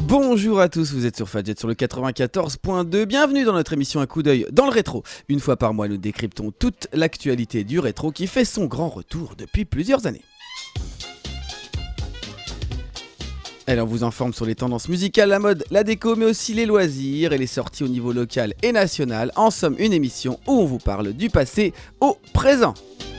Bonjour à tous, vous êtes sur Fadjet sur le 94.2. Bienvenue dans notre émission Un coup d'œil dans le rétro. Une fois par mois, nous décryptons toute l'actualité du rétro qui fait son grand retour depuis plusieurs années. Alors on vous informe sur les tendances musicales, la mode, la déco, mais aussi les loisirs et les sorties au niveau local et national. En somme, une émission où on vous parle du passé au présent.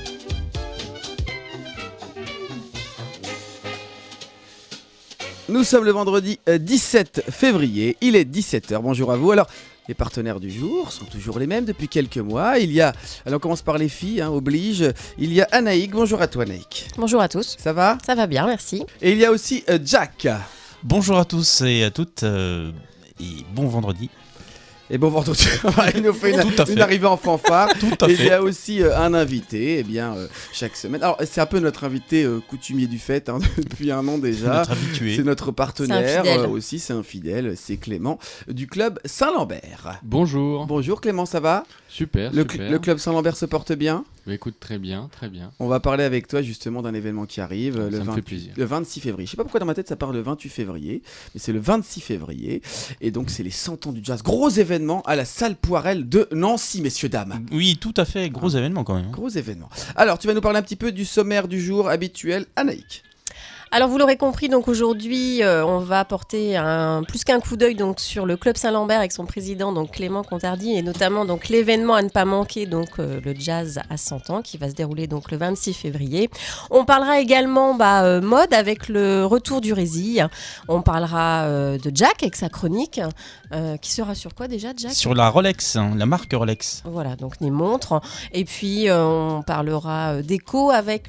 Nous sommes le vendredi 17 février, il est 17h, bonjour à vous. Alors, les partenaires du jour sont toujours les mêmes depuis quelques mois. Alors on commence par les filles, oblige. Il y a Anaïk, bonjour à toi Anaïk. Bonjour à tous. Ça va ? Ça va bien, merci. Et il y a aussi Jack. Bonjour à tous et à toutes, et bon vendredi. Et bon vendredi, il nous fait une arrivée en fanfare. Tout à et fait. il y a aussi un invité, chaque semaine. Alors c'est un peu notre invité coutumier du fait depuis un an déjà. Notre habitué. C'est notre partenaire c'est un aussi, c'est un fidèle, c'est Clément du club Saint-Lambert. Bonjour. Bonjour Clément, ça va ? Super, Le super. club Saint-Lambert se porte bien ? Bah, écoute, très bien, très bien. On va parler avec toi justement d'un événement qui arrive Ça me fait plaisir. le 26 février. Je sais pas pourquoi dans ma tête ça part le 28 février, mais c'est le 26 février. Et donc c'est les 100 ans du jazz. Gros événement à la salle Poirel de Nancy, messieurs, dames. Oui, tout à fait, gros événement quand même. Gros événement. Alors tu vas nous parler un petit peu du sommaire du jour habituel, Anaïk. Alors vous l'aurez compris, donc aujourd'hui on va porter plus qu'un coup d'œil donc sur le club Saint-Lambert avec son président donc Clément Contardi et notamment donc l'événement à ne pas manquer donc le jazz à 100 ans qui va se dérouler donc le 26 février. On parlera également mode avec le retour du Résil. On parlera de Jack avec sa chronique qui sera sur quoi déjà Jack ? Sur la Rolex, la marque Rolex. Voilà, donc les montres. Et puis, on parlera d'éco avec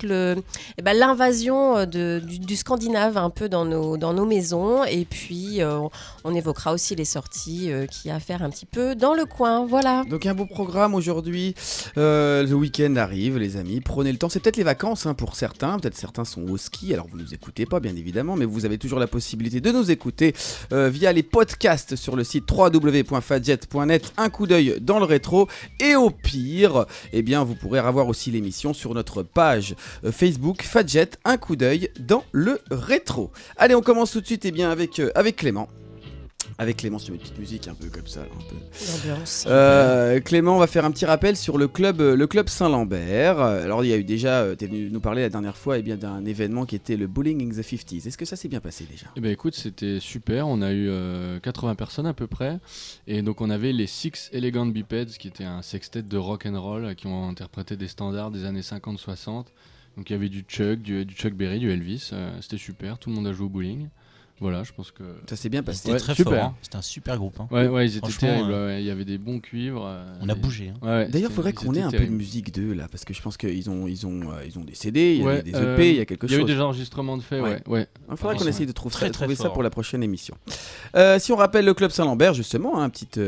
l'invasion du Scandinave un peu dans nos maisons. Et puis, on évoquera aussi les sorties qu'il y a à faire un petit peu dans le coin. Voilà. Donc un beau programme aujourd'hui. Le week-end arrive, les amis. Prenez le temps. C'est peut-être les vacances pour certains. Peut-être certains sont au ski. Alors, vous ne nous écoutez pas, bien évidemment. Mais vous avez toujours la possibilité de nous écouter via les podcasts sur le site www.fadjet.net, un coup d'œil dans le rétro. Et au pire, vous pourrez avoir aussi l'émission sur notre page Facebook Fadjet, un coup d'œil dans le rétro. Allez, on commence tout de suite avec Clément. Avec Clément, si tu mets une petite musique un peu comme ça. L'ambiance. Clément, on va faire un petit rappel sur le club Saint-Lambert. Alors, il y a eu déjà, tu es venu nous parler la dernière fois d'un événement qui était le Bowling in the 50s. Est-ce que ça s'est bien passé déjà ? Eh ben écoute, c'était super. On a eu 80 personnes à peu près. Et donc, on avait les Six Elegant Bipeds, qui étaient un sextet de rock and roll qui ont interprété des standards des années 50-60. Donc, il y avait du Chuck, du Chuck Berry, du Elvis. C'était super. Tout le monde a joué au bowling. Voilà, je pense que ça s'est bien passé. C'était très super. fort, c'était un super groupe. Ouais, ils étaient Franchement, terribles. Ouais. Il y avait des bons cuivres. On a bougé. Ouais, D'ailleurs, il faudrait qu'on ait un peu de musique d'eux là, parce que je pense qu'ils ont des CD, il y a des EP, il y a quelque chose. Il y a eu des enregistrements de fait, ouais. Il faudrait qu'on essaye de trouver ça fort. pour la prochaine émission. Si on rappelle le club Saint-Lambert, justement, petite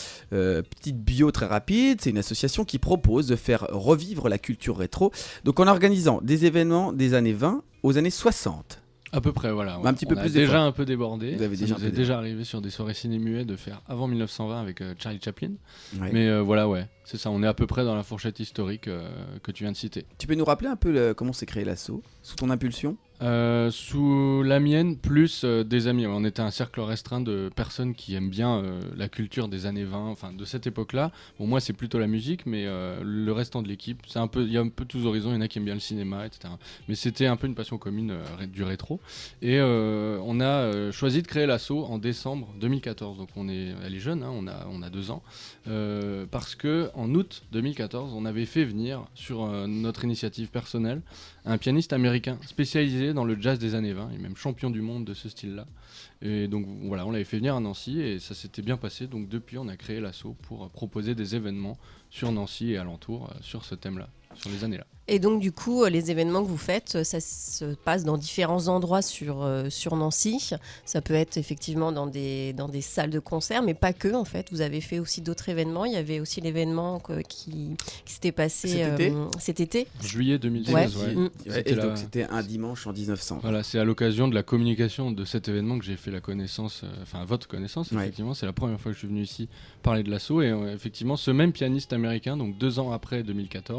bio très rapide, c'est une association qui propose de faire revivre la culture rétro, donc en organisant des événements des années 20 aux années 60. À peu près, voilà. Un petit peu on plus a d'efforts. déjà un peu débordé. Vous avez Ça déjà nous un peu est déjà arrivé sur des soirées ciné-muets de faire avant 1920 avec Charlie Chaplin. Ouais. Mais voilà, c'est ça. On est à peu près dans la fourchette historique que tu viens de citer. Tu peux nous rappeler un peu comment s'est créé l'asso, sous ton impulsion ? Sous la mienne, plus des amis. On était un cercle restreint de personnes qui aiment bien la culture des années 20, enfin de cette époque-là. Bon, moi, c'est plutôt la musique, mais le restant de l'équipe, il y a un peu tous horizons. Il y en a qui aiment bien le cinéma, etc. Mais c'était un peu une passion commune du rétro. Et on a choisi de créer l'asso en décembre 2014. Donc elle est jeune, on a 2 ans. Parce que en août 2014, on avait fait venir sur notre initiative personnelle un pianiste américain spécialisé dans le jazz des années 20, et même champion du monde de ce style-là. Et donc voilà, on l'avait fait venir à Nancy et ça s'était bien passé. Donc depuis, on a créé l'asso pour proposer des événements sur Nancy et alentour sur ce thème-là, sur les années-là. Et donc du coup, les événements que vous faites, ça se passe dans différents endroits sur Nancy. Ça peut être effectivement dans des salles de concert, mais pas que en fait. Vous avez fait aussi d'autres événements. Il y avait aussi l'événement qui s'était passé cet été. Juillet 2016, ouais. Et donc c'était un dimanche en 1900. Voilà, c'est à l'occasion de la communication de cet événement que j'ai fait la connaissance, votre connaissance, effectivement. Ouais. C'est la première fois que je suis venu ici parler de l'asso. Et effectivement, ce même pianiste américain, donc 2 ans après 2014,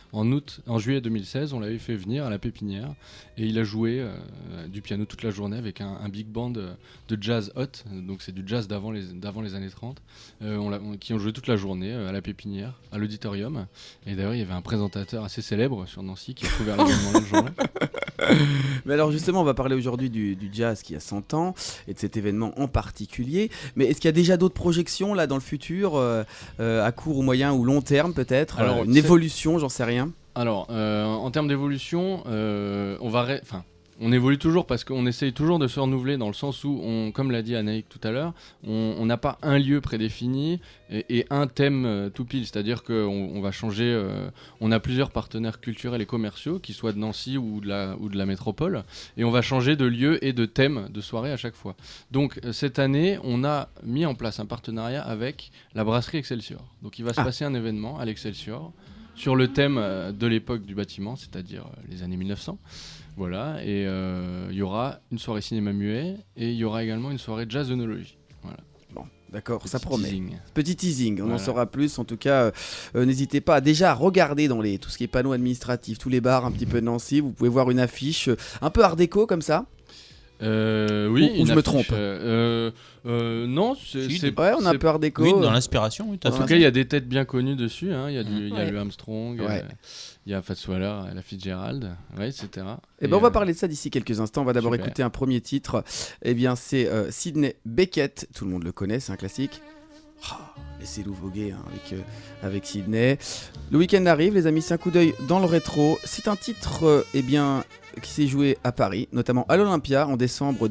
En juillet 2016, on l'avait fait venir à la Pépinière et il a joué du piano toute la journée avec un big band de jazz hot, donc c'est du jazz d'avant les années 30, qui ont joué toute la journée à la Pépinière, à l'auditorium. Et d'ailleurs, il y avait un présentateur assez célèbre sur Nancy qui a couvert l'événement le jour-là. Mais alors justement, on va parler aujourd'hui du jazz qui a 100 ans et de cet événement en particulier. Mais est-ce qu'il y a déjà d'autres projections là dans le futur, à court ou moyen ou long terme peut-être, Alors, une évolution, j'en sais rien. Alors, en termes d'évolution, on évolue toujours parce qu'on essaye toujours de se renouveler dans le sens où, comme l'a dit Anaïk tout à l'heure, on n'a pas un lieu prédéfini et un thème tout pile. C'est-à-dire qu'on va changer, on a plusieurs partenaires culturels et commerciaux, qui soient de Nancy ou de la métropole, et on va changer de lieu et de thème de soirée à chaque fois. Donc cette année, on a mis en place un partenariat avec la brasserie Excelsior. Donc il va se passer un événement à l'Excelsior sur le thème de l'époque du bâtiment, c'est-à-dire les années 1900. Voilà, et il y aura une soirée cinéma muet et il y aura également une soirée jazz œnologie. Voilà. Bon, d'accord, Petit ça promet. teasing. Petit teasing, on en Voilà. saura plus. En tout cas, n'hésitez pas déjà à regarder dans tout ce qui est panneaux administratifs, tous les bars un petit peu de Nancy. Vous pouvez voir une affiche un peu art déco comme ça. Oui, ou je me trompe. Non, Ouais, on a un peu art déco. Oui, dans l'inspiration, oui, tout à En fait. tout cas, il y a des têtes bien connues dessus. Hein. Il y a Ouais. Louis Armstrong, Ouais. il y a Fats Waller, la Fitzgerald, ouais, etc. Eh ben, on va parler de ça d'ici quelques instants. On va d'abord super. écouter un premier titre. Eh bien, c'est Sidney Bechet. Tout le monde le connaît, c'est un classique. Laissez-le voguer avec Sidney. Le week-end arrive, les amis, c'est un coup d'œil dans le rétro. C'est un titre qui s'est joué à Paris, notamment à l'Olympia en décembre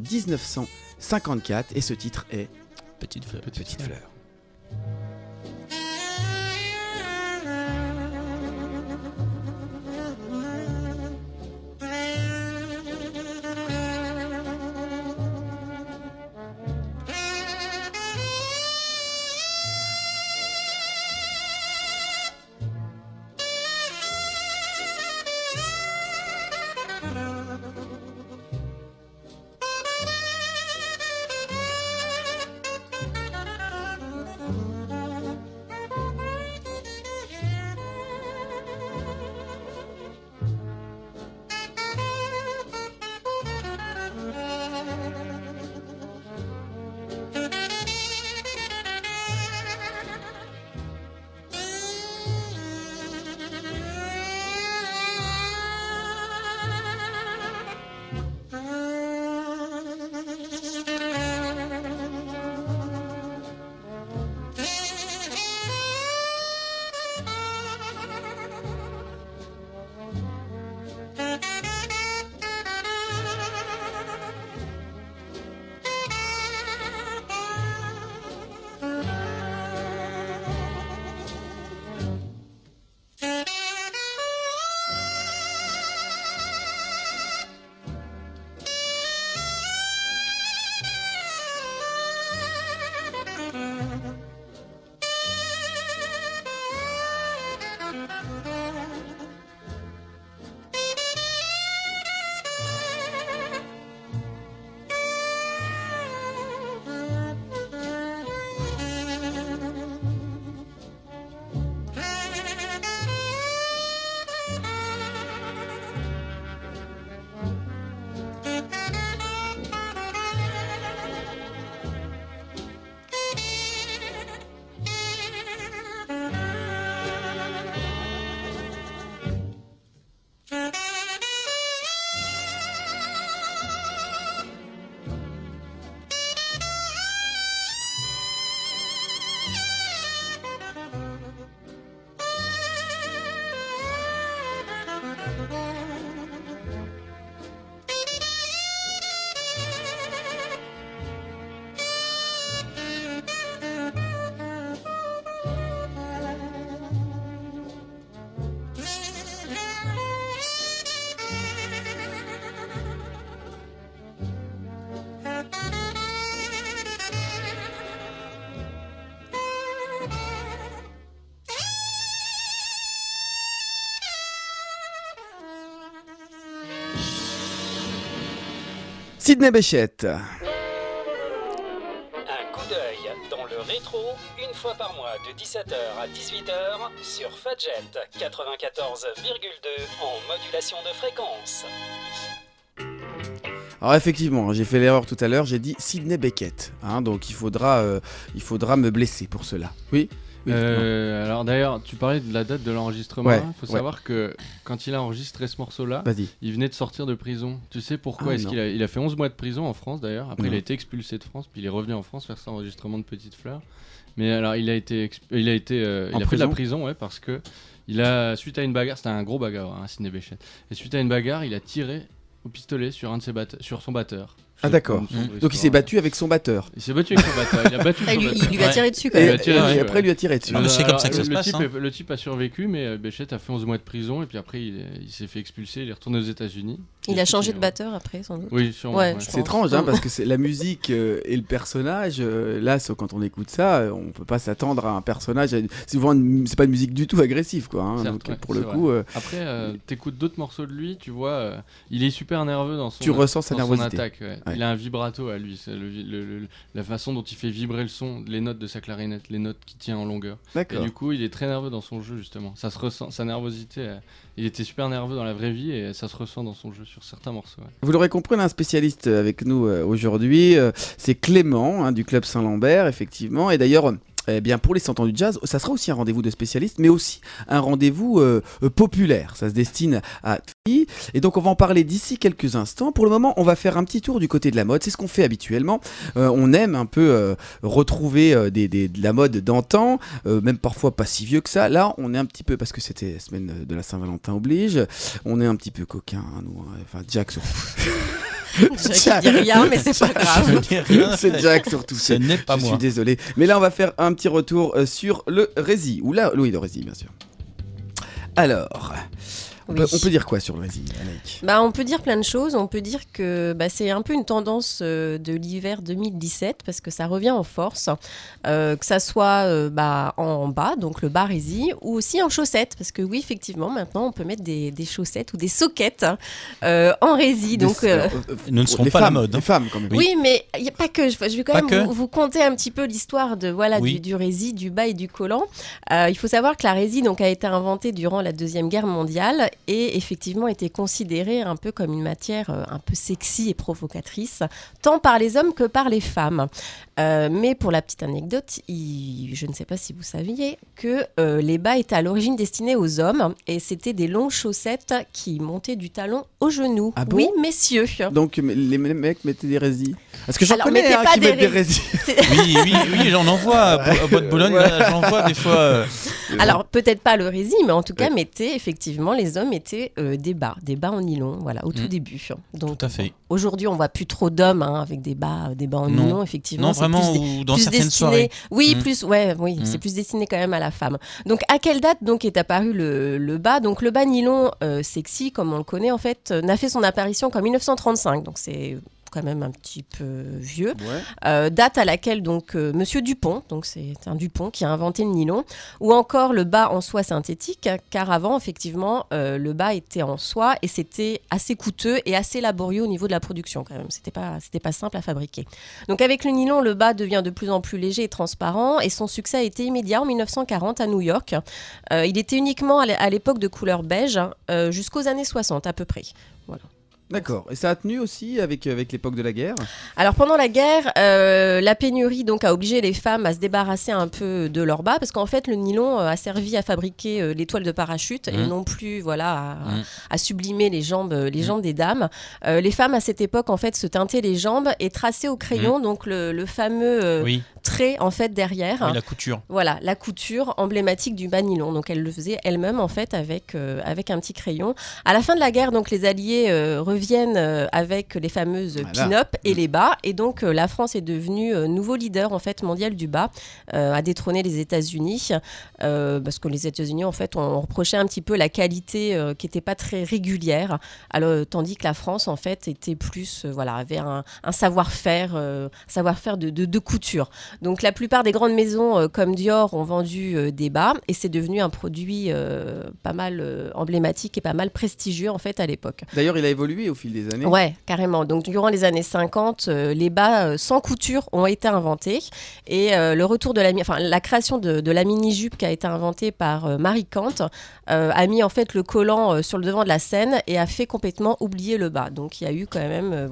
1954. Et ce titre est Petite fleur. Petite fleur. Sidney Bechet. Un coup d'œil dans le rétro, une fois par mois de 17h à 18h sur Fadjet 94,2 en modulation de fréquence. Alors effectivement, j'ai fait l'erreur tout à l'heure, j'ai dit Sidney Beckett, donc il faudra me blesser pour cela. Oui. Alors d'ailleurs, tu parlais de la date de l'enregistrement. Ouais, Il faut savoir que quand il a enregistré ce morceau-là, Vas-y. il venait de sortir de prison. Tu sais pourquoi est-ce non. qu'il a fait 11 mois de prison en France d'ailleurs. Après, Non. il a été expulsé de France, puis il est revenu en France faire son enregistrement de Petite Fleur. Mais alors, il a fait de la prison, parce que suite à une bagarre, c'était un gros bagarre, Sidney Bechet. Et suite à une bagarre, il a tiré au pistolet sur son batteur. Ah d'accord. Donc il s'est battu avec son batteur. Il s'est battu avec son batteur. Il a battu son Il batteur. lui a tiré dessus quand Et, même. et après il lui a tiré dessus. Non, mais c'est comme ça que ça se le passe, type, hein. Le type a survécu, mais Bechet a fait 11 mois de prison et puis après il s'est fait expulser, il est retourné aux États-Unis. Il a changé de batteur après, sans doute. Oui, sûrement. Ouais, ouais. je C'est étrange parce que c'est la musique et le personnage. Là, quand on écoute ça, on peut pas s'attendre à un personnage. C'est pas une musique du tout agressive, quoi. Certes, Donc, ouais, pour le c'est coup, Après, t'écoutes d'autres morceaux de lui, tu vois, il est super nerveux dans son. Tu ressens sa dans son nervosité. attaque. Ouais. Ouais. Il a un vibrato à lui. C'est la façon dont il fait vibrer le son, les notes de sa clarinette, les notes qu'il tient en longueur. Et d'accord. du coup, il est très nerveux dans son jeu justement. Ça se ressent, sa nervosité. Il était super nerveux dans la vraie vie et ça se ressent dans son jeu sur certains morceaux. Ouais. Vous l'aurez compris, on a un spécialiste avec nous aujourd'hui. C'est Clément du Club Saint-Lambert, effectivement. Et d'ailleurs, bien pour les 100 ans du jazz, ça sera aussi un rendez-vous de spécialistes, mais aussi un rendez-vous populaire. Ça se destine à filles. Et donc, on va en parler d'ici quelques instants. Pour le moment, on va faire un petit tour du côté de la mode. C'est ce qu'on fait habituellement. On aime un peu retrouver de la mode d'antan, même parfois pas si vieux que ça. Là, on est un petit peu, parce que c'était la semaine de la Saint-Valentin oblige, on est un petit peu coquin, nous. Enfin, Jack surtout. Je dis rien, mais c'est pas grave. Je dis rien. C'est Jack surtout. Ce n'est pas Je moi. suis désolé. Mais là, on va faire un petit retour sur le Rési. Oui, le Rési, bien sûr. Alors, on peut dire quoi sur le Rési, Anaïk ? On peut dire plein de choses. On peut dire que c'est un peu une tendance de l'hiver 2017 parce que ça revient en force, que ça soit en bas, donc le bas Rési, ou aussi en chaussettes parce que oui, effectivement, maintenant on peut mettre des chaussettes ou des soquettes en Rési. Donc Nous ne serons les pas femmes, la mode. Les femmes, quand même. oui, mais il n'y a pas que. Je vais quand Pas même que. vous conter un petit peu l'histoire de Oui. du Rési, du bas et du collant. Il faut savoir que la Rési donc a été inventée durant la Deuxième Guerre mondiale et effectivement était considérée un peu comme une matière un peu sexy et provocatrice, tant par les hommes que par les femmes. Mais pour la petite anecdote, je ne sais pas si vous saviez que les bas étaient à l'origine destinés aux hommes et c'était des longues chaussettes qui montaient du talon au genou. Ah bon ? Oui, messieurs. Donc, les mecs mettaient des Résis. Parce que j'en Alors, connais mettez pas qui des mettent des Résis. Oui, j'en envoie à Bois de Boulogne, là, j'en vois des fois. Alors, peut-être pas le Rési, mais en tout cas, effectivement, les hommes mettaient des bas en nylon, voilà, au tout début. Donc, Tout à fait. aujourd'hui, on voit plus trop d'hommes avec des bas en Non. nylon, effectivement. Non, C'est vraiment, plus ou dans plus certaines destiné- soirées. Oui, Mm. c'est plus destiné quand même à la femme. Donc, à quelle date donc est apparu le bas ? Donc, le bas nylon sexy, comme on le connaît, en fait, n'a fait son apparition qu'en 1935. Donc, c'est quand même un petit peu vieux. Date à laquelle donc Monsieur Dupont, donc c'est un Dupont qui a inventé le nylon, ou encore le bas en soie synthétique, car avant effectivement le bas était en soie et c'était assez coûteux et assez laborieux au niveau de la production quand même. C'était pas simple à fabriquer. Donc avec le nylon, le bas devient de plus en plus léger et transparent et son succès a été immédiat en 1940 à New York. Il était uniquement à l'époque de couleur beige jusqu'aux années 60 à peu près. Voilà. D'accord. Et ça a tenu aussi avec l'époque de la guerre ? Alors pendant la guerre, la pénurie donc a obligé les femmes à se débarrasser un peu de leur bas parce qu'en fait le nylon a servi à fabriquer les toiles de parachute et non plus à sublimer les jambes des dames. Les femmes à cette époque en fait se teintaient les jambes et traçaient au crayon donc le fameux trait en fait derrière. Oui, la couture. Voilà, la couture emblématique du bas nylon. Donc elle le faisait elle-même en fait avec un petit crayon. À la fin de la guerre donc les Alliés reviennent avec les fameuses pin-up et les bas et donc la France est devenue nouveau leader en fait mondial du bas, a détrôné les États-Unis parce que les États-Unis en fait ont reproché un petit peu la qualité qui n'était pas très régulière, tandis que la France en fait était plus avait un savoir-faire de couture. Donc la plupart des grandes maisons comme Dior ont vendu des bas et c'est devenu un produit pas mal emblématique et pas mal prestigieux en fait à l'époque. D'ailleurs, il a évolué évolué au fil des années. Ouais, carrément. Donc, durant les années 50, les bas sans couture ont été inventés. Et le retour de la création de la mini-jupe qui a été inventée par Marie Kant a mis en fait le collant sur le devant de la scène et a fait complètement oublier le bas. Donc, il y a eu quand même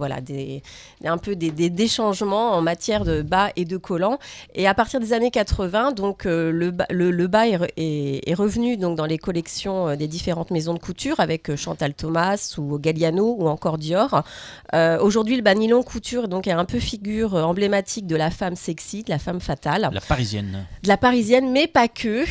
des changements en matière de bas et de collant. Et à partir des années 80, donc, le bas est revenu donc, dans les collections des différentes maisons de couture avec Chantal Thomas ou Galliano ou encore Dior. Aujourd'hui, le bas nylon couture donc, est un peu figure emblématique de la femme sexy, de la femme fatale. La parisienne. De la parisienne, mais pas que.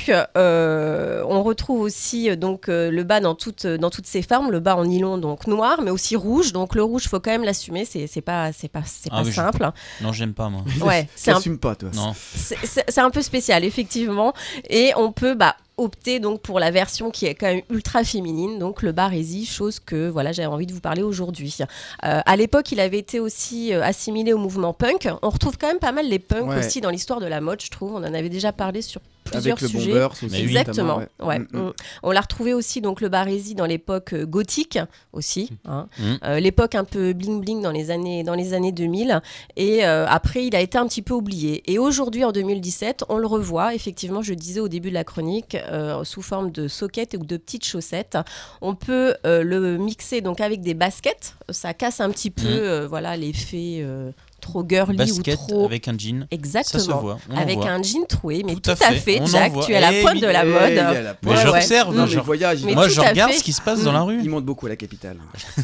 On retrouve aussi donc, le bas dans toutes ses formes. Le bas en nylon donc noir, mais aussi rouge. Donc le rouge, il faut quand même l'assumer. C'est pas simple. Non, j'aime pas, moi. Ouais, T'assumes pas, toi. Non. C'est un peu spécial, effectivement. Et on peut opter donc pour la version qui est quand même ultra féminine, donc le barésie, chose que voilà, j'avais envie de vous parler aujourd'hui. À l'époque, il avait été aussi assimilé au mouvement punk. On retrouve quand même pas mal les punks aussi dans l'histoire de la mode, je trouve. On en avait déjà parlé sur plusieurs sujets. Avec le Bombers aussi. Exactement. Ouais. On l'a retrouvé aussi donc le barésie dans l'époque gothique aussi, l'époque un peu bling bling dans les années 2000. Et après, il a été un petit peu oublié. Et aujourd'hui, en 2017, on le revoit. Effectivement, je disais au début de la chronique, sous forme de soquettes ou de petites chaussettes. On peut le mixer donc avec des baskets. Ça casse un petit peu l'effet trop girly basket ou trop... avec un jean. Exactement. Ça se voit. Avec un jean troué. Mais tout à fait, Jack, tu es à la pointe de la mode. Mais j'observe. Dans les voyages. Moi, je regarde ce qui se passe dans la rue. Ils montent beaucoup à la capitale.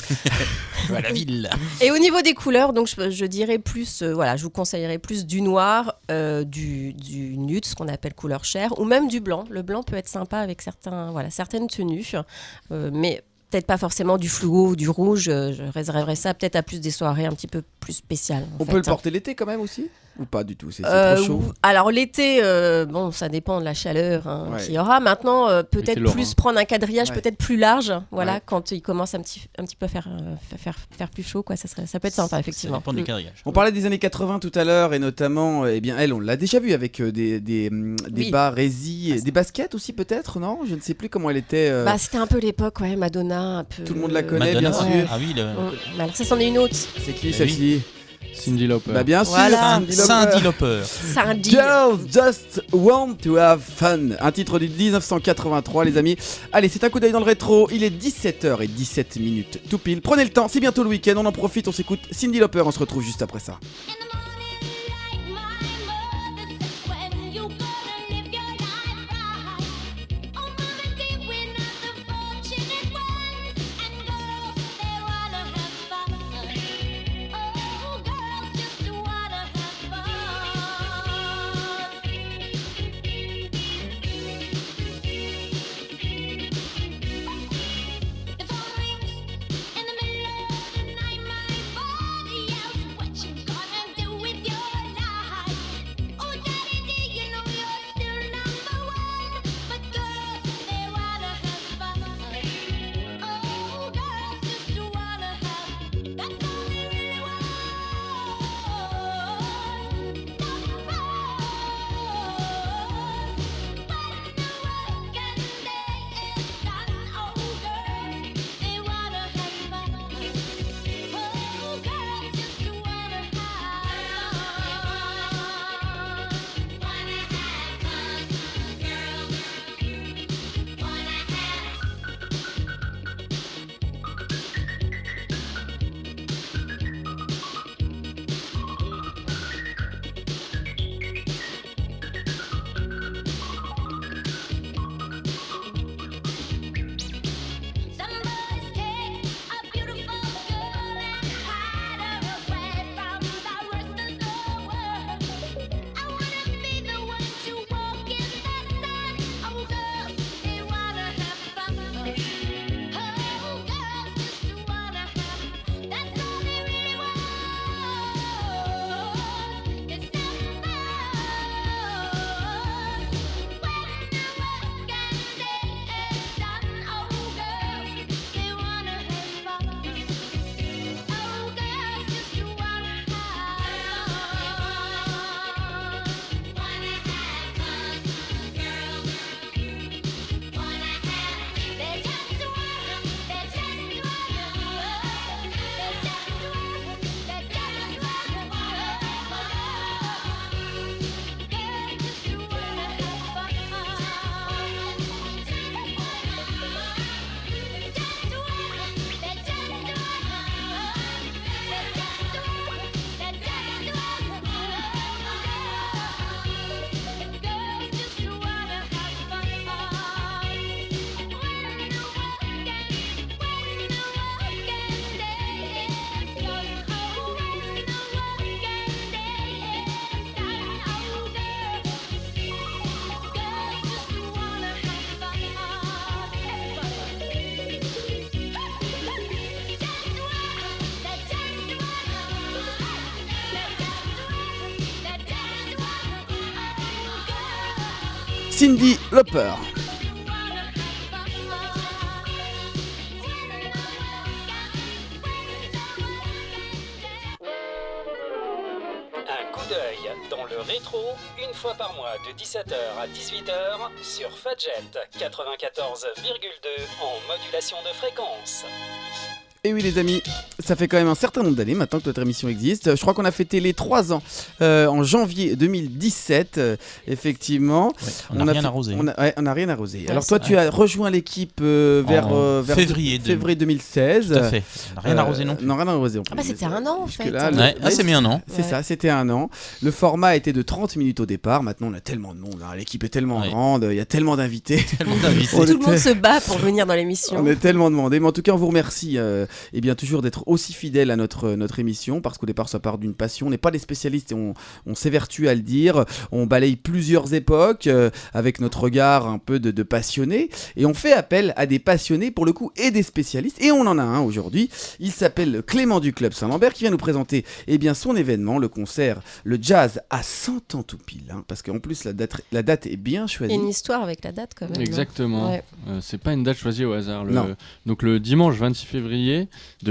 À la ville. Et au niveau des couleurs, donc je dirais plus, je vous conseillerais plus du noir, du nude, ce qu'on appelle couleur chair, ou même du blanc. Le blanc peut être sympa avec certaines tenues, mais peut-être pas forcément du fluo ou du rouge. Je réserverais ça peut-être à plus des soirées un petit peu plus spéciales. On peut le porter l'été quand même aussi ? Ou pas du tout, c'est trop chaud. Alors l'été, ça dépend de la chaleur qu'il y aura. Maintenant, peut-être plus prendre un quadrillage peut-être plus large, quand il commence un petit peu à faire plus chaud, quoi. Ça peut être sympa, effectivement. Ça dépend des quadrillages. On parlait des années 80 tout à l'heure, et notamment, elle, on l'a déjà vu avec des bas résis, des baskets aussi peut-être, non ? Je ne sais plus comment elle était. C'était un peu l'époque, Madonna, un peu. Tout le monde la connaît, Madonna, bien sûr. Ah oui, alors ça, c'en est une autre. C'est qui celle-ci ? Cindy Lauper. Bah bien sûr, Voilà. Cindy Lauper. Girls Just Want to Have Fun. Un titre de 1983, les amis. Allez, c'est un coup d'œil dans le rétro. Il est 17h17 tout pile. Prenez le temps, c'est bientôt le week-end. On en profite, on s'écoute Cindy Lauper. On se retrouve juste après ça. In the middle of the night, my body yells, what you gonna do? Cyndi Lauper. Un coup d'œil dans le rétro, une fois par mois de 17h à 18h sur Fadjet 94,2 en modulation de fréquence. Et oui les amis, ça fait quand même un certain nombre d'années maintenant que notre émission existe. Je crois qu'on a fêté les 3 ans en janvier 2017, effectivement. Ouais, on n'a rien arrosé. On n'a rien arrosé. Ouais, alors toi tu as rejoint l'équipe vers février 2016. Tout à fait. On n'a rien arrosé non plus. Non, rien arrosé. Ah bah c'était un an en fait. Là, C'est mis un an. C'est ça, c'était un an. Le format était de 30 minutes au départ. Maintenant, on a tellement de monde. Hein. L'équipe est tellement grande. Il y a tellement d'invités. Tellement d'invités. Tout le monde se bat pour venir dans l'émission. On est tellement demandé. Mais en tout cas, on vous remercie et bien toujours d'être aussi fidèles à notre émission. Parce qu'au départ, ça part d'une passion. On n'est pas des spécialistes et on s'évertue à le dire. On balaye plusieurs époques avec notre regard un peu de passionnés. Et on fait appel à des passionnés pour le coup et des spécialistes. Et on en a un aujourd'hui. Il s'appelle Clément du Club Saint-Lambert qui vient nous présenter son événement, le concert, le jazz à 100 ans tout pile, hein, parce qu'en plus la date est bien Il choisie. y a une histoire avec la date quand même. Exactement. Ouais. C'est pas une date choisie au hasard. Non. Donc le dimanche 26 février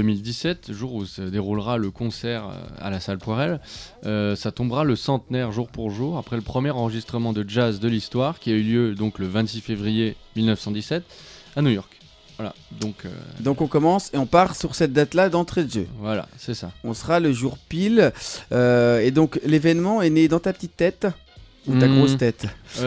2017, jour où se déroulera le concert à la salle Poirel, ça tombera le centenaire jour pour jour après le premier enregistrement de jazz de l'histoire qui a eu lieu donc le 26 février 1917 à New York. Voilà. Donc on commence et on part sur cette date-là d'entrée de jeu. voilà, c'est ça. On sera le jour pile et donc l'événement est né dans ta petite tête ou ta grosse tête.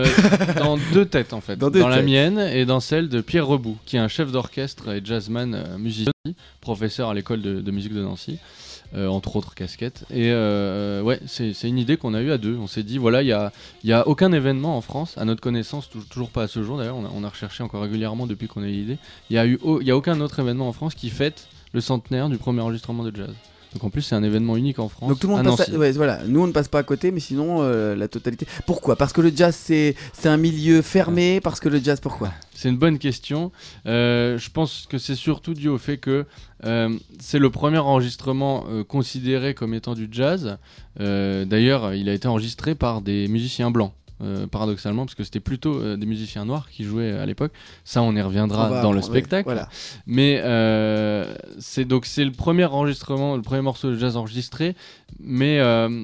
Dans 2 têtes en fait. Dans la têtes. mienne et dans celle de Pierre Rebout, qui est un chef d'orchestre et jazzman musicien, professeur à l'école de musique de Nancy, entre autres casquettes. Et ouais, c'est une idée qu'on a eue à 2. On s'est dit, voilà, il y a aucun événement en France, à notre connaissance, toujours pas à ce jour d'ailleurs, on a recherché encore régulièrement depuis qu'on a eu l'idée. Il y a aucun autre événement en France qui fête le centenaire du premier enregistrement de jazz. Donc en plus c'est un événement unique en France. Donc tout le monde passe voilà, nous on ne passe pas à côté, mais sinon la totalité. Pourquoi ? Parce que le jazz c'est un milieu fermé. Parce que le jazz, pourquoi ? C'est une bonne question. Je pense que c'est surtout dû au fait que c'est le premier enregistrement considéré comme étant du jazz. D'ailleurs, il a été enregistré par des musiciens blancs. Paradoxalement, parce que c'était plutôt des musiciens noirs qui jouaient à l'époque. Ça, on y reviendra dans le spectacle. Voilà. Mais c'est le premier enregistrement, le premier morceau de jazz enregistré. Mais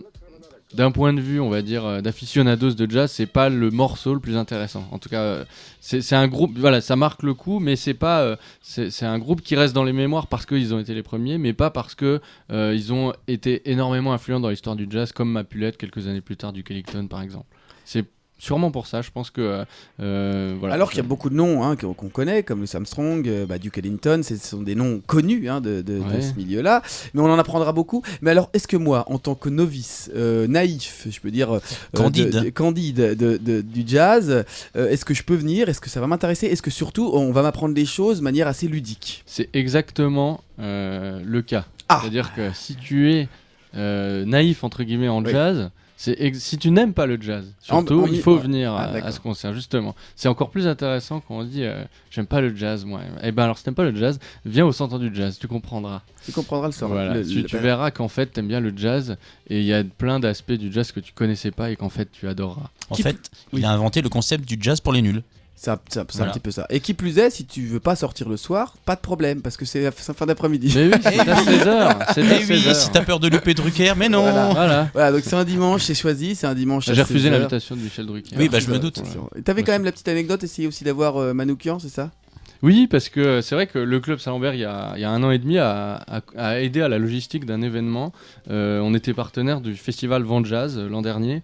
d'un point de vue, on va dire, d'aficionados de jazz, c'est pas le morceau le plus intéressant. En tout cas, c'est un groupe, voilà, ça marque le coup, mais c'est pas, c'est un groupe qui reste dans les mémoires parce qu'ils ont été les premiers, mais pas parce que ils ont été énormément influents dans l'histoire du jazz, comme Mapulette quelques années plus tard, Duke Ellington par exemple. C'est sûrement pour ça, je pense que voilà. Alors qu'il y a beaucoup de noms hein, qu'on connaît, comme Louis Armstrong, Duke Ellington, ce sont des noms connus hein, de ce milieu-là, mais on en apprendra beaucoup. Mais alors, est-ce que moi, en tant que novice, naïf, je peux dire candide du jazz, est-ce que je peux venir ? Est-ce que ça va m'intéresser ? Est-ce que surtout, on va m'apprendre des choses de manière assez ludique ? C'est exactement le cas. Ah. C'est-à-dire que si tu es naïf entre guillemets en jazz, si tu n'aimes pas le jazz, surtout, il faut venir à ce concert, justement. C'est encore plus intéressant quand on dit j'aime pas le jazz, moi. Eh ben alors, si t'aimes pas le jazz, viens au 100 ans du jazz, tu comprendras. Tu comprendras le soir. Voilà. Tu verras qu'en fait, t'aimes bien le jazz et il y a plein d'aspects du jazz que tu connaissais pas et qu'en fait, tu adoreras. En fait, il a inventé le concept du jazz pour les nuls. C'est un petit peu ça. Et qui plus est, si tu veux pas sortir le soir, pas de problème, parce que c'est fin d'après-midi. Mais oui, c'est à 16h. C'est à 16h. Si t'as peur de louper Drucker, mais non. Voilà, donc c'est un dimanche, c'est choisi, c'est un dimanche. J'ai refusé l'invitation de Michel Drucker. Oui, je me doute. Voilà. T'avais quand même la petite anecdote, essayer aussi d'avoir Manoukian, c'est ça ? Oui, parce que c'est vrai que le Club Saint-Lambert, il y a 1 an et demi, a aidé à la logistique d'un événement. On était partenaire du festival Vent Jazz l'an dernier,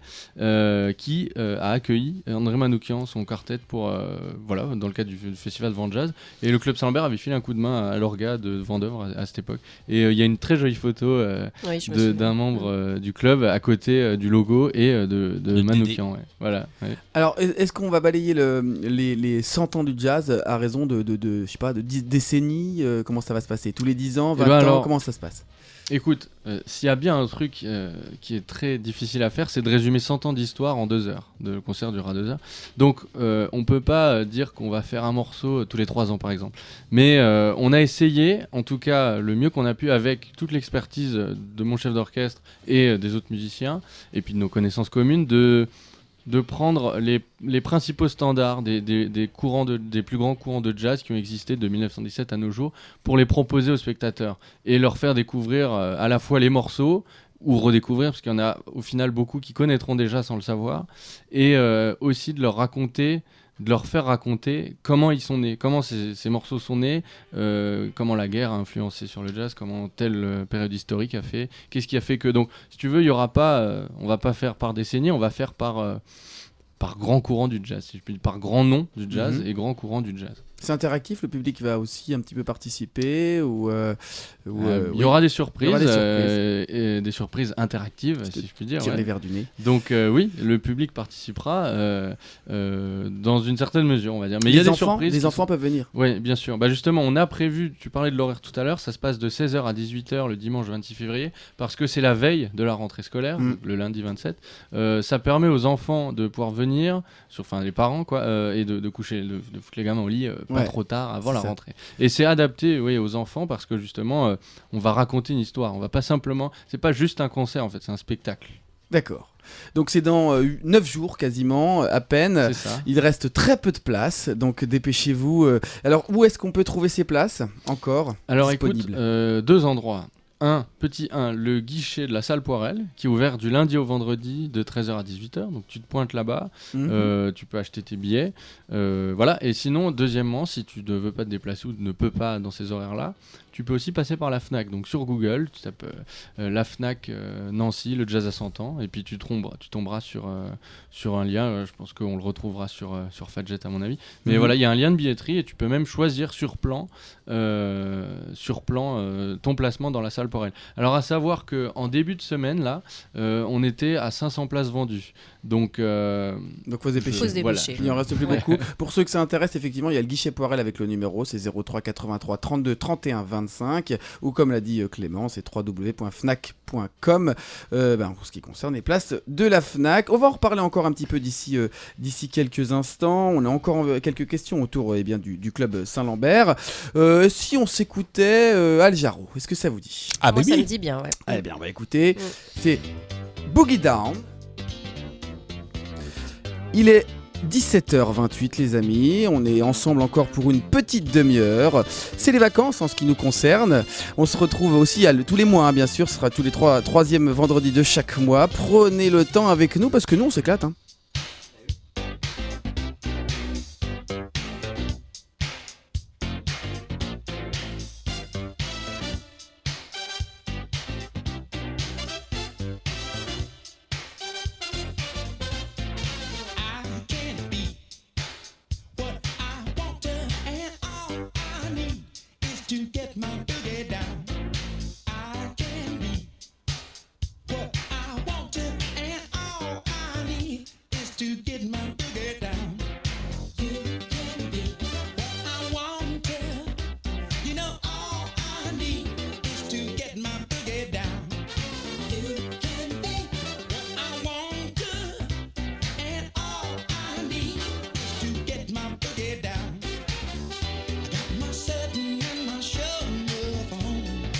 qui a accueilli André Manoukian, son quartet, dans le cadre du festival Vent Jazz. Et le Club Saint-Lambert avait filé un coup de main à l'orga de Vendœuvre à cette époque. Et il y a une très jolie photo d'un membre du club à côté du logo et de Manoukian. Ouais. Voilà. Ouais. Alors, est-ce qu'on va balayer les 100 ans du jazz à raison de 10 décennies, comment ça va se passer ? Tous les 10 ans, 20 ans, comment ça se passe ? Écoute, s'il y a bien un truc qui est très difficile à faire, c'est de résumer 100 ans d'histoire en 2 heures. Le concert durera 2 heures. Donc, on peut pas dire qu'on va faire un morceau tous les 3 ans, par exemple. Mais on a essayé, en tout cas, le mieux qu'on a pu avec toute l'expertise de mon chef d'orchestre et des autres musiciens, et puis de nos connaissances communes, de prendre les principaux standards des plus grands courants de jazz qui ont existé de 1917 à nos jours pour les proposer aux spectateurs et leur faire découvrir à la fois les morceaux ou redécouvrir, parce qu'il y en a au final beaucoup qui connaîtront déjà sans le savoir, et aussi de leur faire raconter comment ils sont nés, comment ces morceaux sont nés, comment la guerre a influencé sur le jazz, comment telle période historique a fait, qu'est-ce qui a fait que... Donc, si tu veux, il y aura pas, on va pas faire par décennie, on va faire par grand courant du jazz, si je puis dire, par grand nom du jazz et grand courant du jazz. C'est interactif, le public va aussi un petit peu participer il y aura des surprises, et des surprises interactives, si je puis dire. Tire les verres du nez. Donc oui, le public participera dans une certaine mesure, on va dire. Mais il y a des surprises. Les enfants peuvent venir. Oui, bien sûr. Bah justement, on a prévu, tu parlais de l'horaire tout à l'heure, ça se passe de 16h à 18h le dimanche 26 février, parce que c'est la veille de la rentrée scolaire, le lundi 27. Ça permet aux enfants de pouvoir venir, enfin les parents, quoi, et de coucher, de foutre les gamins au lit pas trop tard avant la rentrée. Et c'est adapté aux enfants parce que justement, on va raconter une histoire. On va pas simplement... C'est pas juste un concert en fait, c'est un spectacle. D'accord. Donc c'est dans 9 jours quasiment, à peine. C'est ça. Il reste très peu de places, donc dépêchez-vous. Alors où est-ce qu'on peut trouver ces places encore disponibles ? Écoute, 2 endroits. Petit 1, le guichet de la salle Poirel, qui est ouvert du lundi au vendredi de 13h à 18h. Donc tu te pointes là-bas, tu peux acheter tes billets. Voilà. Et sinon, deuxièmement, si tu ne veux pas te déplacer ou ne peux pas dans ces horaires-là, tu peux aussi passer par la Fnac. Donc sur Google, tu tapes la Fnac Nancy, le jazz à 100 ans, et puis tu tomberas sur un lien. Je pense qu'on le retrouvera sur Fadjet à mon avis. Mais voilà, il y a un lien de billetterie et tu peux même choisir sur plan ton placement dans la salle Poirel. Alors à savoir qu'en début de semaine, là, on était à 500 places vendues. Donc faut se dépêcher. Voilà. Il n'en reste plus beaucoup. Pour ceux que ça intéresse, effectivement, il y a le guichet Poirel avec le numéro, c'est 03 83 32 31 25, ou comme l'a dit Clément, c'est www.fnac.com. Pour ce qui concerne les places de la Fnac, on va en reparler encore un petit peu d'ici quelques instants. On a encore quelques questions autour du club Saint-Lambert. Si on s'écoutait Al Jarreau, est-ce que ça vous dit ? Ça me dit bien, ouais. Eh bien, on va écouter. C'est Boogie Down. Il est 17h28 les amis, on est ensemble encore pour une petite demi-heure. C'est les vacances en ce qui nous concerne. On se retrouve aussi tous les mois, bien sûr, ce sera tous les troisièmes vendredis de chaque mois. Prenez le temps avec nous parce que nous on s'éclate. Setting and my showing up on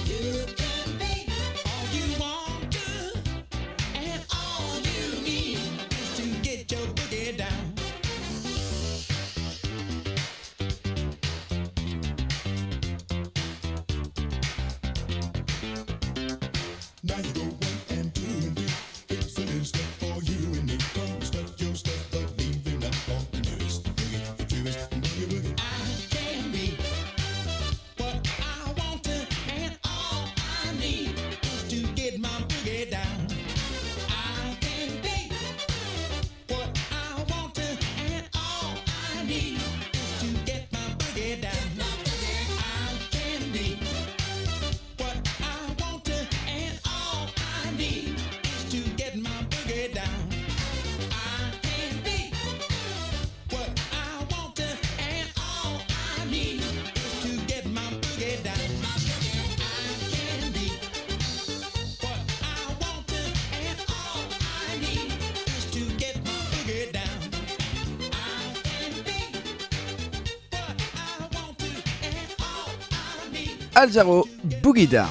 Al Jarreau, Boogie Down.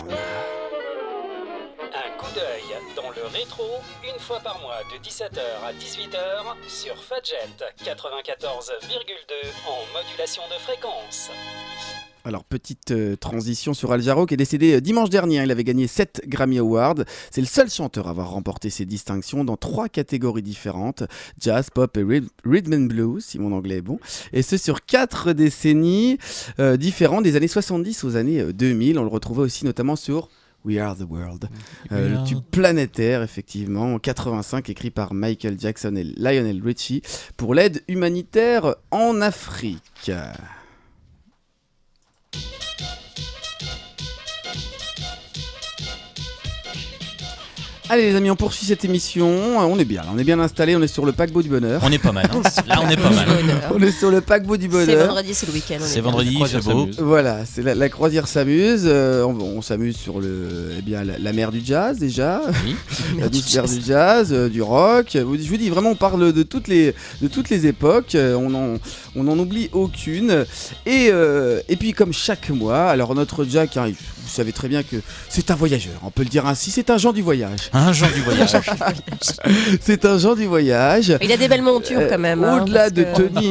Un coup d'œil dans le rétro, une fois par mois de 17h à 18h sur Fadjet 94,2 en modulation de fréquence. Alors, petite transition sur Al Jarreau qui est décédé dimanche dernier. Il avait gagné 7 Grammy Awards. C'est le seul chanteur à avoir remporté ces distinctions dans 3 catégories différentes. Jazz, pop et rhythm and blues, si mon anglais est bon. Et ce sur 4 décennies différentes, des années 70 aux années 2000. On le retrouvait aussi notamment sur We Are the World, le tube planétaire, effectivement, en 85, écrit par Michael Jackson et Lionel Richie pour l'aide humanitaire en Afrique. Allez les amis, on poursuit cette émission, on est bien installé, on est sur le paquebot du bonheur. On est pas mal, hein. Là on est pas mal. On est sur le paquebot du bonheur. C'est vendredi, c'est le week-end. C'est vendredi, il fait beau. Voilà, c'est la croisière s'amuse, on s'amuse sur la mer du jazz déjà, Oui. la douce mer du jazz, du rock. Je vous dis vraiment, on parle de toutes les époques, on n'en oublie aucune. Et puis comme chaque mois, alors notre Jack, hein, vous savez très bien que c'est un voyageur, on peut le dire ainsi, c'est un Jean du voyage. Un Jean du voyage. C'est un Jean du voyage. Il a des belles montures quand même. Au-delà de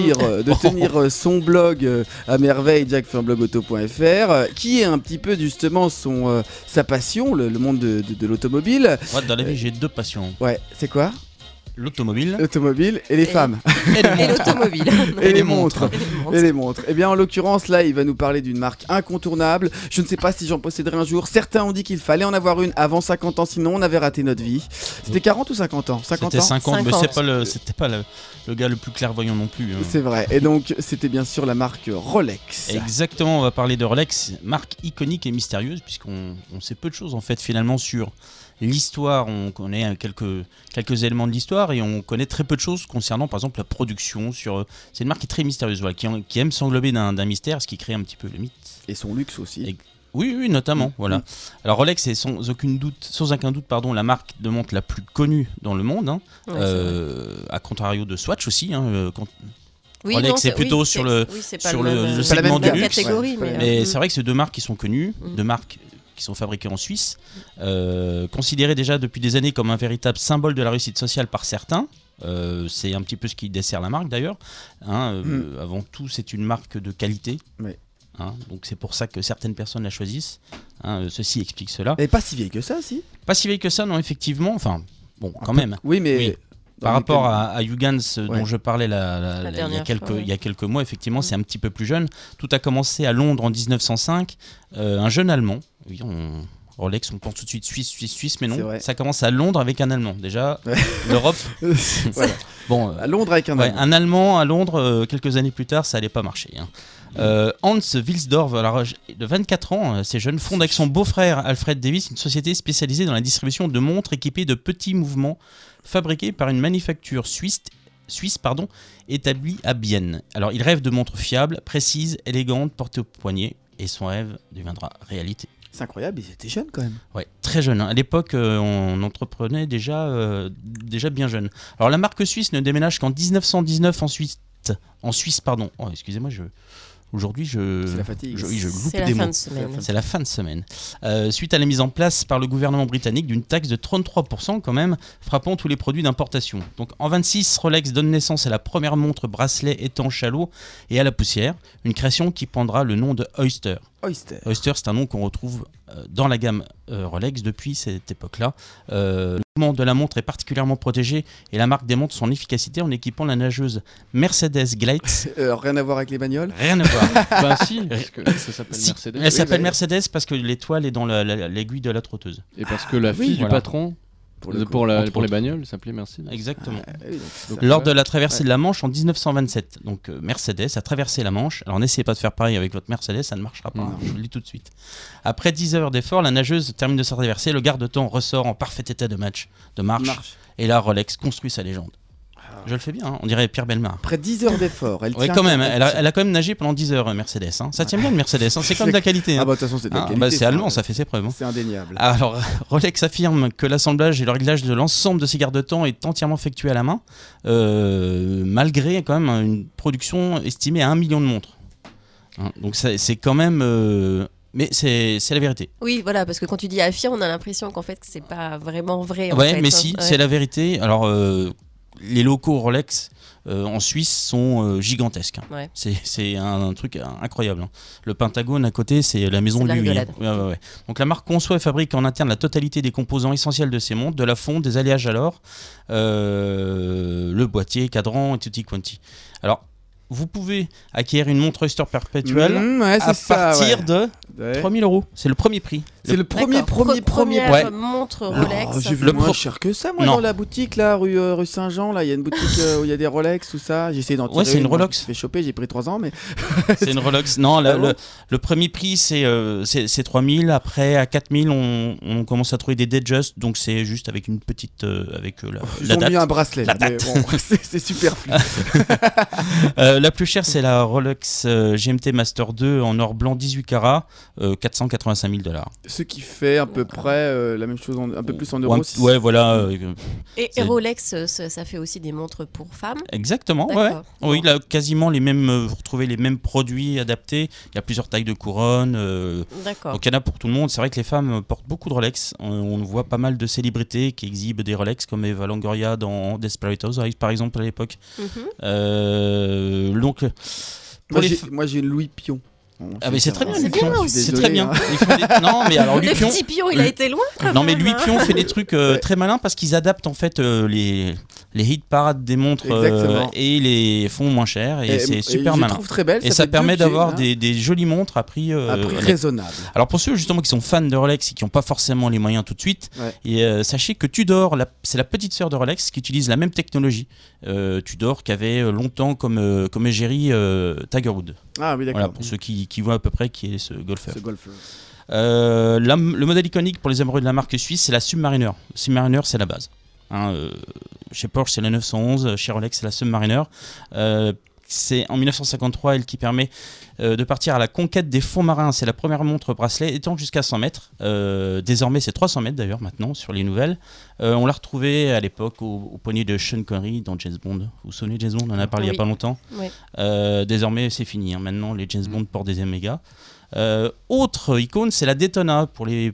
tenir son blog à merveille, jackfeunblogauto.fr, qui est un petit peu justement sa passion, le monde de l'automobile. Moi, dans la vie, j'ai 2 passions. Ouais, c'est quoi ? L'automobile Et les femmes. Et l'automobile. Et les montres. Et les montres. Eh bien, en l'occurrence, là, il va nous parler d'une marque incontournable. Je ne sais pas si j'en posséderai un jour. Certains ont dit qu'il fallait en avoir une avant 50 ans, sinon on avait raté notre vie. C'était 40 ou 50 ans ? 50 C'était ans 50, mais c'était pas le gars le plus clairvoyant non plus. Hein. C'est vrai. Et donc, c'était bien sûr la marque Rolex. Exactement, on va parler de Rolex, marque iconique et mystérieuse, puisqu'on sait peu de choses en fait finalement sur l'histoire. On connaît quelques éléments de l'histoire et on connaît très peu de choses concernant par exemple la production. C'est une marque qui est très mystérieuse, voilà, qui aime s'englober d'un mystère, ce qui crée un petit peu le mythe. Et son luxe aussi. Oui, notamment. Voilà. Alors Rolex est sans aucun doute, la marque de montre la plus connue dans le monde, hein. À contrario de Swatch aussi. Hein, Rolex c'est plutôt sur le segment du luxe. Mais c'est vrai que c'est 2 marques qui sont connues, 2 marques qui sont fabriquées en Suisse, considérées déjà depuis des années comme un véritable symbole de la réussite sociale par certains. C'est un petit peu ce qui dessert la marque d'ailleurs. Hein, avant tout, c'est une marque de qualité. Oui. Hein, donc c'est pour ça que certaines personnes la choisissent. Hein, ceci explique cela. Elle n'est pas si vieille que ça, si ? Pas si vieille que ça, non, effectivement. Enfin, bon, quand même. Oui, mais... Oui. Par rapport à Huygens dont je parlais il y a quelques mois, effectivement, c'est un petit peu plus jeune. Tout a commencé à Londres en 1905. Un jeune Allemand, oui, Rolex, on pense tout de suite Suisse, mais non. Ça commence à Londres avec un Allemand. Déjà, l'Europe. Voilà. Bon, à Londres avec un Allemand. Un Allemand à Londres, quelques années plus tard, ça n'allait pas marcher. Hein. Hans Wilsdorf, alors, de 24 ans, c'est jeune, fonde avec son beau-frère Alfred Davis une société spécialisée dans la distribution de montres équipées de petits mouvements fabriquées par une manufacture suisse, établie à Bienne. Alors, il rêve de montres fiables, précises, élégantes, portées au poignet, et son rêve deviendra réalité. C'est incroyable, ils étaient jeunes quand même. Ouais, très jeunes. Hein. À l'époque, on entreprenait déjà bien jeune. Alors, la marque suisse ne déménage qu'en 1919 en Suisse. Oh, excusez-moi, Aujourd'hui, c'est la fatigue. je loupe c'est la des fin mots. de semaine. C'est la fin de semaine. Suite à la mise en place par le gouvernement britannique d'une taxe de 33% quand même, frappant tous les produits d'importation. Donc en 26, Rolex donne naissance à la première montre bracelet étanche à l'eau et à la poussière, une création qui prendra le nom de Oyster. Oyster, c'est un nom qu'on retrouve dans la gamme Rolex depuis cette époque-là. Le mouvement de la montre est particulièrement protégé et la marque démontre son efficacité en équipant la nageuse Mercedes Gleitz. Rien à voir avec les bagnoles. Rien à voir. Ben si, parce que ça s'appelle Mercedes. Elle s'appelle Mercedes parce que l'étoile est dans l'aiguille de la trotteuse. Et parce que la fille du patron, pour les bagnoles, s'appelait Mercedes. Exactement. Donc, lors de la traversée de la Manche en 1927, donc Mercedes a traversé la Manche. Alors n'essayez pas de faire pareil avec votre Mercedes, ça ne marchera pas, je vous le dis tout de suite. Après 10 heures d'effort, la nageuse termine de sa traversée, le garde-temps ressort en parfait état de marche. Et là, Rolex construit sa légende. Je le fais bien, hein. On dirait Pierre Bellemare. Après 10 heures d'effort, elle tient. Oui, quand même, elle a quand même nagé pendant 10 heures, Mercedes. Hein. Ça tient bien le Mercedes, hein. C'est comme de la qualité. Hein. Ah bah de toute façon, c'est de la qualité. C'est allemand, ça fait ses preuves. Hein. C'est indéniable. Alors, Rolex affirme que l'assemblage et le réglage de l'ensemble de ces garde-temps est entièrement effectué à la main, malgré quand même une production estimée à 1 million de montres. Hein. Donc c'est quand même... Mais c'est la vérité. Oui, voilà, parce que quand tu dis affirme, on a l'impression qu'en fait, que c'est pas vraiment vrai. Ouais, mais si, c'est la vérité. Alors, les locaux Rolex en Suisse sont gigantesques. Hein. Ouais. C'est un truc incroyable. Hein. Le Pentagone à côté, c'est la maison de lui. Hein. Ouais. Donc la marque conçoit et fabrique en interne la totalité des composants essentiels de ces montres, de la fonte, des alliages à l'or, le boîtier, cadran et tutti quanti. Alors, vous pouvez acquérir une montre Oyster perpétuelle à partir de 3 000 €. C'est le premier prix. C'est le premier montre Rolex. J'ai vu moins cher que ça, moi, dans la boutique, là, rue Saint-Jean. Là, il y a une boutique où il y a des Rolex, tout ça. J'ai essayé d'en tirer. Ouais, c'est une Rolex. Je me suis fait choper, j'ai pris 3 ans, mais. C'est une Rolex. Non, le premier prix, c'est 3 000. Après, à 4 000, on commence à trouver des Datejust. Donc, c'est juste avec une petite. Avec la ils ont date. mis un bracelet. La date. Mais bon, c'est superflu. La plus chère, c'est la Rolex GMT Master 2 en or blanc 18 carats, 485 000 $. Ce qui fait à peu près la même chose, un peu plus en euros. Ouais, voilà. Et Rolex, ça fait aussi des montres pour femmes. Exactement, ouais. Oui, là, quasiment les mêmes. Vous retrouvez les mêmes produits adaptés. Il y a plusieurs tailles de couronne. D'accord. Donc il y en a pour tout le monde. C'est vrai que les femmes portent beaucoup de Rolex. On voit pas mal de célébrités qui exhibent des Rolex, comme Eva Longoria dans Desperate Housewives, par exemple, à l'époque. Donc, moi j'ai une Louis Pion. Ah mais c'est très bien, Louis bien Pion. aussi. C'est très bien. Non mais alors Louis Pion. Le petit Pion, il a été loin. Non mais Louis Pion fait des trucs très malins parce qu'ils adaptent en fait les hit parades des montres et les font moins cher et c'est super malin. Je trouve très belle. Et ça permet d'avoir des jolies montres à prix raisonnable. Alors pour ceux justement qui sont fans de Rolex et qui n'ont pas forcément les moyens tout de suite, sachez que Tudor, c'est la petite sœur de Rolex qui utilise la même technologie. Tudor qui avait longtemps comme égérie Tiger Woods. Ah oui, d'accord. Voilà, pour ceux qui voient à peu près qui est ce golfeur. Le modèle iconique pour les amoureux de la marque suisse, c'est la Submariner. Submariner, c'est la base. Chez Porsche, c'est la 911. Chez Rolex, c'est la Submariner. C'est en 1953 elle qui permet de partir à la conquête des fonds marins. C'est la première montre bracelet étant jusqu'à 100 mètres. Désormais, c'est 300 mètres d'ailleurs maintenant sur les nouvelles. On l'a retrouvée à l'époque au poignet de Sean Connery dans James Bond. Vous vous souvenez de James Bond ? On en a parlé il n'y a pas longtemps. Oui. Désormais, c'est fini. Hein. Maintenant, les James Bond portent des Omega. Autre icône, c'est la Daytona pour les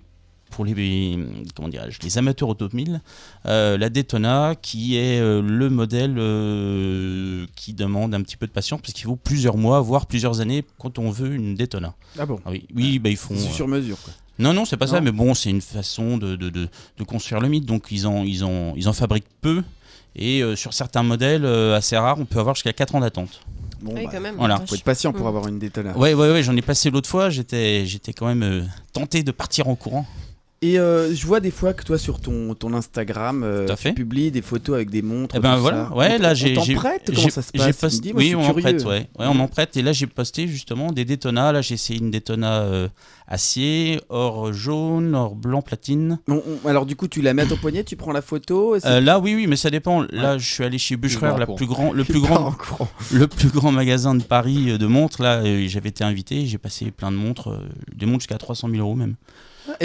amateurs automobiles, la Daytona qui est le modèle qui demande un petit peu de patience parce qu'il faut plusieurs mois, voire plusieurs années quand on veut une Daytona. Ah bon ? Oui, ils font... C'est sur mesure quoi. Non, c'est pas ça, mais bon, c'est une façon de construire le mythe, donc ils en fabriquent peu et sur certains modèles assez rares, on peut avoir jusqu'à 4 ans d'attente. Bon, oui, quand même. Voilà. Faut être patient pour avoir une Daytona. Ouais, j'en ai passé l'autre fois, j'étais quand même tenté de partir en courant. Et je vois des fois que toi sur ton Instagram, tu publies des photos avec des montres. Et ben voilà, ouais, là on t'en prête ? Comment ça se passe ? Oui, on m'en prête, ouais, on m'en prête. Et là j'ai posté justement des Daytona. Là j'ai essayé une Daytona acier, or jaune, or blanc platine. Alors du coup tu la mets à ton poignet, tu prends la photo. Là oui, mais ça dépend. Là je suis allé chez Bucherer, le plus grand magasin de Paris de montres. Là j'avais été invité, j'ai passé plein de montres, des montres jusqu'à 300 000 € même. Et tu les mets à ton poignet ?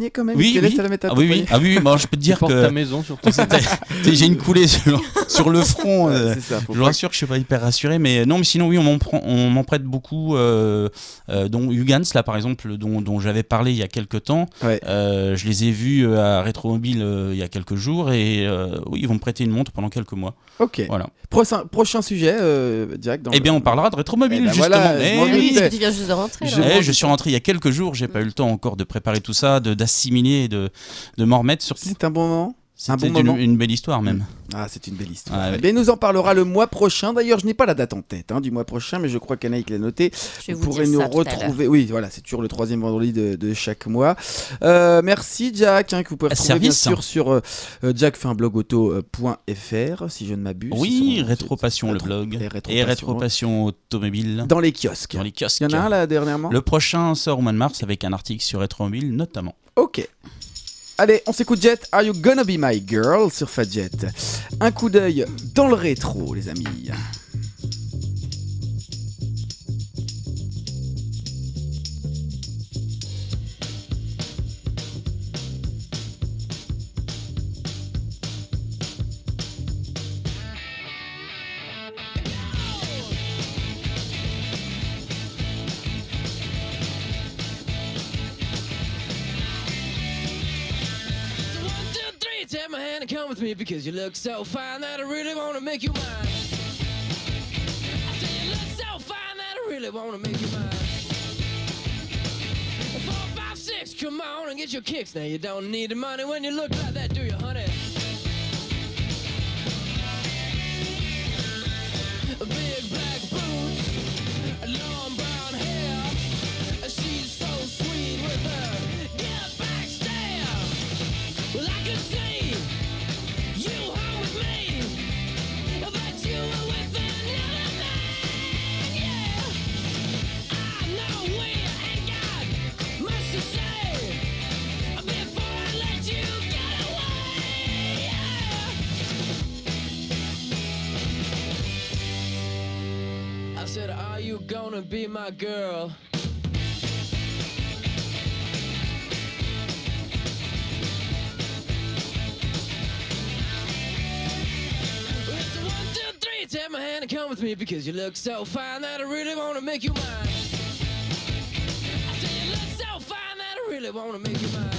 poignet quand même. Oui, oui. À la mettre à oui. Ah oui, bon, je peux te dire que ta maison sur ton j'ai une coulée sur le front. C'est ça, je vous rassure que je suis pas hyper rassuré, mais non, mais sinon oui, on m'en prête beaucoup. Dont Hugans là par exemple, dont j'avais parlé il y a quelques temps. Ouais. Je les ai vus à Rétromobile il y a quelques jours et oui, ils vont me prêter une montre pendant quelques mois. Ok. Voilà. Prochain sujet, Jack. Eh bien, on parlera de Rétromobile justement. Voilà, oui, tu viens juste de rentrer. Je suis rentré il y a quelques jours. J'ai pas eu le temps encore de préparer tout ça, d'assimiler, de m'en remettre surtout. C'est un bon moment. C'était une belle histoire même. Ah, c'est une belle histoire. Ouais. Mais nous en parlera le mois prochain. D'ailleurs, je n'ai pas la date en tête du mois prochain, mais je crois qu'Anaïk l'a noté. Vous pourrez nous retrouver. Oui, voilà, c'est toujours le 3e vendredi de chaque mois. Merci Jack, que vous pouvez retrouver bien sûr sur jackfeinblogauto.fr si je ne m'abuse. Oui, Rétropassion le blog et Rétropassion automobile dans les kiosques. Il y en a un là dernièrement. Le prochain sort au mois de mars avec un article sur Rétromobile notamment. Ok. Allez, on s'écoute Jet, Are You Gonna Be My Girl sur Fadjet. Un coup d'œil dans le rétro, les amis. Take my hand and come with me because you look so fine that I really want to make you mine. I say you look so fine that I really want to make you mine. 4, 5, 6, come on and get your kicks. Now you don't need the money when you look like that, do you, honey? Big black boots, long brown hair. She's so sweet with her get back stare. Well, I could see I said, are you gonna be my girl? It's a 1, 2, 3, take my hand and come with me because you look so fine that I really wanna make you mine. I said you look so fine that I really wanna make you mine.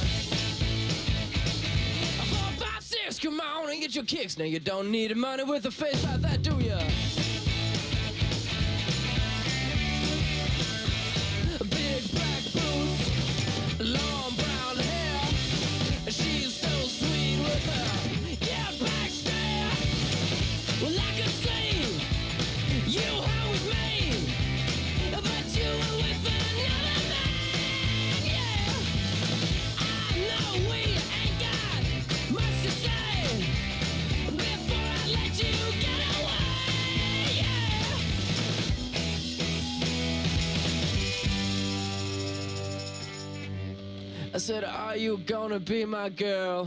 4, 5, 6, come on and get your kicks. Now you don't need money with a face like that, do ya? Big black boots, long brown hair. She's so sweet with her yeah, back stare. Well, I could see you were with me, but you were with another man. Yeah, I know we ain't got much to say before I let you get away. Yeah. I said, are you gonna be my girl?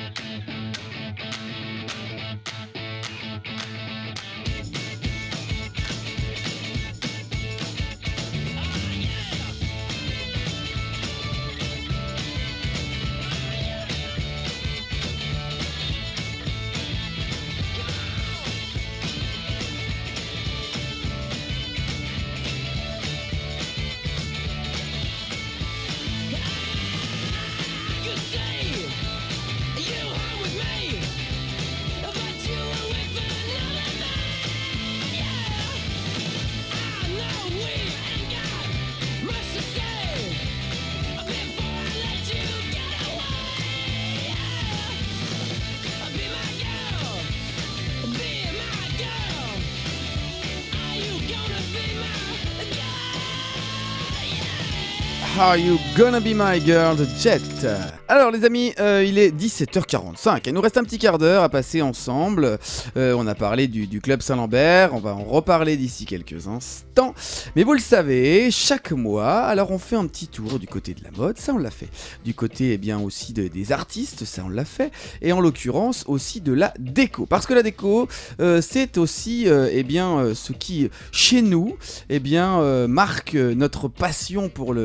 Are You Gonna Be My Girl de Jet. Alors les amis, il est 17h45, il nous reste un petit quart d'heure à passer ensemble. On a parlé du Club Saint-Lambert, on va en reparler d'ici quelques instants. Mais vous le savez, chaque mois, alors on fait un petit tour du côté de la mode, ça on l'a fait. Du côté bien aussi des artistes, ça on l'a fait. Et en l'occurrence aussi de la déco. Parce que la déco, c'est aussi ce qui, chez nous, marque notre passion pour le monde